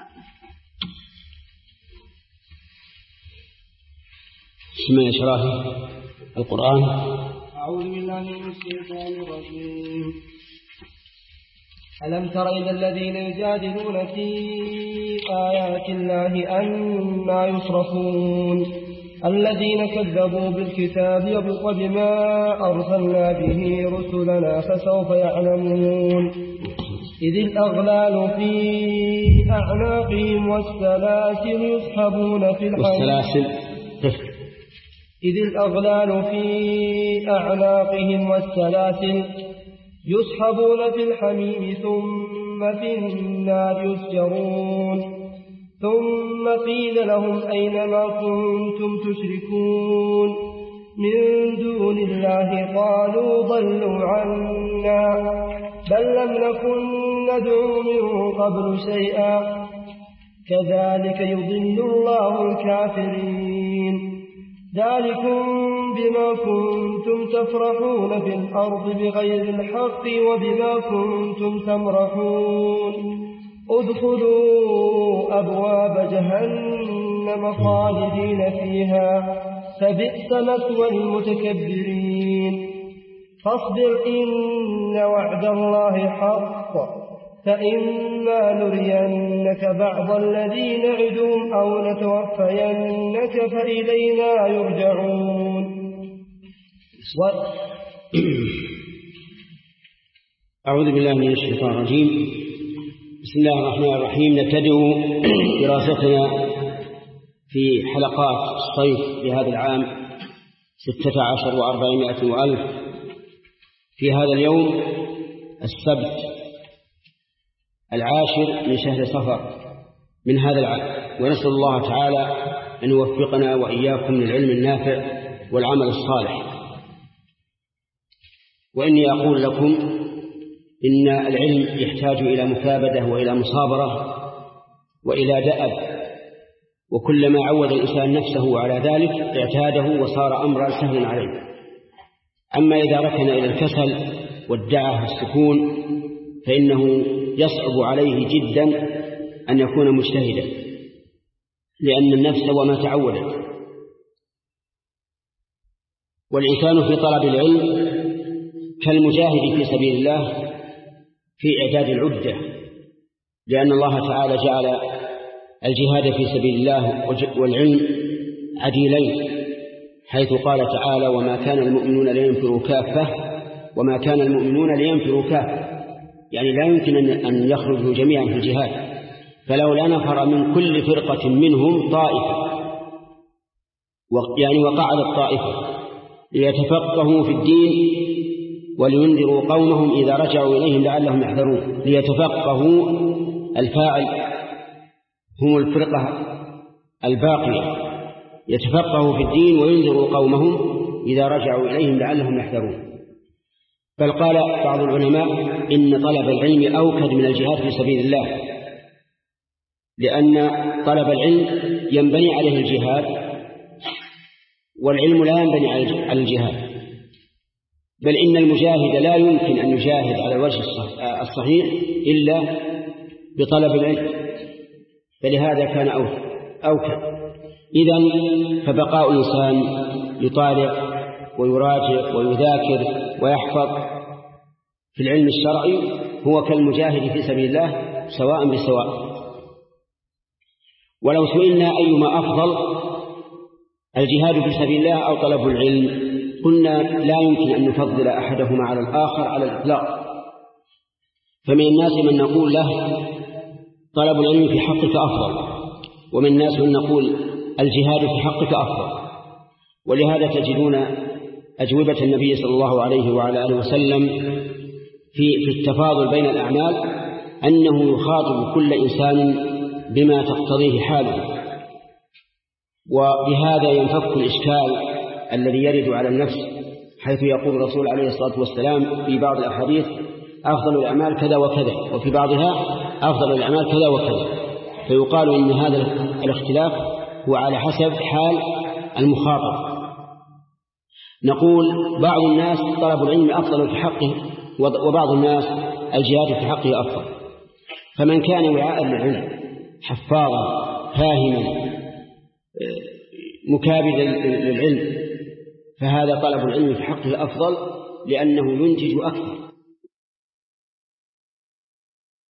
Speaker 6: بسم الله شرائح القرآن.
Speaker 7: أعوذ بالله من الشيطان الرجيم. ألم تر إلى الذين يجادلون في آيات الله أنى يصرفون الذين كذبوا بالكتاب وبما أرسلنا به رسلنا فسوف يعلمون إذ الأغلال في أعناقهم والسلاسل يسحبون في الحميم إذ الأغلال في أعناقهم والسلاسل يسحبون في الحميم ثم في النار يسجرون ثم قيل لهم أين ما كنتم تشركون من دون الله قالوا ضلوا عنا بل لم نكن ندعو من قبل شيئا كذلك يضل الله الكافرين ذلكم بما كنتم تفرحون في الأرض بغير الحق وبما كنتم تمرحون ادخلوا أبواب جهنم خالدين فيها فبئس مثوى المتكبرين فاصبر إن وعد الله حق فإما نرينك بعض الذي نعدهم أو نتوفينك فإلينا يرجعون.
Speaker 6: أعوذ بالله من الشيطان الرجيم. بسم الله الرحمن الرحيم. نبتدئ دراستنا في حلقات الصيف لهذا العام 16 و400 في هذا اليوم السبت 10 من شهر صفر من هذا العام، ونسأل الله تعالى أن يوفقنا وإياكم للعلم النافع والعمل الصالح. وإني أقول لكم إن العلم يحتاج إلى مثابرة وإلى مصابرة وإلى دأب، وكلما عود الإنسان نفسه على ذلك اعتاده وصار أمرا سهلا عليه. أما إذا ركن إلى الكسل والدعة والسكون فإنه يصعب عليه جدا أن يكون مجتهدا، لأن النفس وما تعودت. والإنسان في طلب العلم كالمجاهد في سبيل الله في إعداد العدة، لأن الله تعالى جعل الجهاد في سبيل الله والعلم عديلين، حيث قال تعالى وما كان المؤمنون لينفروا كافة وما كان المؤمنون لينفروا كافة، يعني لا يمكن أن يخرجوا جميعا في الجهاد، فلولا نفر من كل فرقة منهم طائفة، يعني وقعدت طائفة ليتفقهوا في الدين ولينذروا قومهم إذا رجعوا إليهم لعلهم يحذرون. ليتفقهوا الفاعل هم الفرقة الباقية، يتفقهوا في الدين وينذروا قومهم إذا رجعوا إليهم لعلهم يحذرون. بل قال بعض العلماء إن طلب العلم أوكد من الجهاد في سبيل الله، لأن طلب العلم ينبني عليه الجهاد، والعلم لا ينبني على الجهاد، بل إن المجاهد لا يمكن أن يجاهد على الوجه الصحيح إلا بطلب العلم، فلهذا كان أوكد. إذن فبقاء الإنسان يطالع ويراجع ويذاكر ويحفظ في العلم الشرعي هو كالمجاهد في سبيل الله سواء بسواء. ولو سئلنا أيما أفضل الجهاد في سبيل الله أو طلب العلم قلنا لا يمكن أن نفضل أحدهما على الآخر على الإطلاق. فمن الناس من نقول له طلب العلم في حقك أفضل، ومن الناس من نقول الجهاد في حقك أفضل. ولهذا تجدون أجوبة النبي صلى الله عليه وعلى آله وسلم في التفاضل بين الأعمال أنه يخاطب كل إنسان بما تقتضيه حاله. وبهذا ينفك الإشكال الذي يرد على النفس، حيث يقول الرسول عليه الصلاة والسلام في بعض الأحاديث أفضل الأعمال كذا وكذا، وفي بعضها أفضل الأعمال كذا وكذا، فيقال إن هذا الاختلاف هو على حسب حال المخاطب. نقول بعض الناس طلب العلم أفضل في حقه، وبعض الناس الجهاد في حقه أفضل. فمن كان وعاء للعلم حفاظا فاهما مكابدا للعلم فهذا طلب العلم في حقه أفضل، لأنه ينتج أكثر.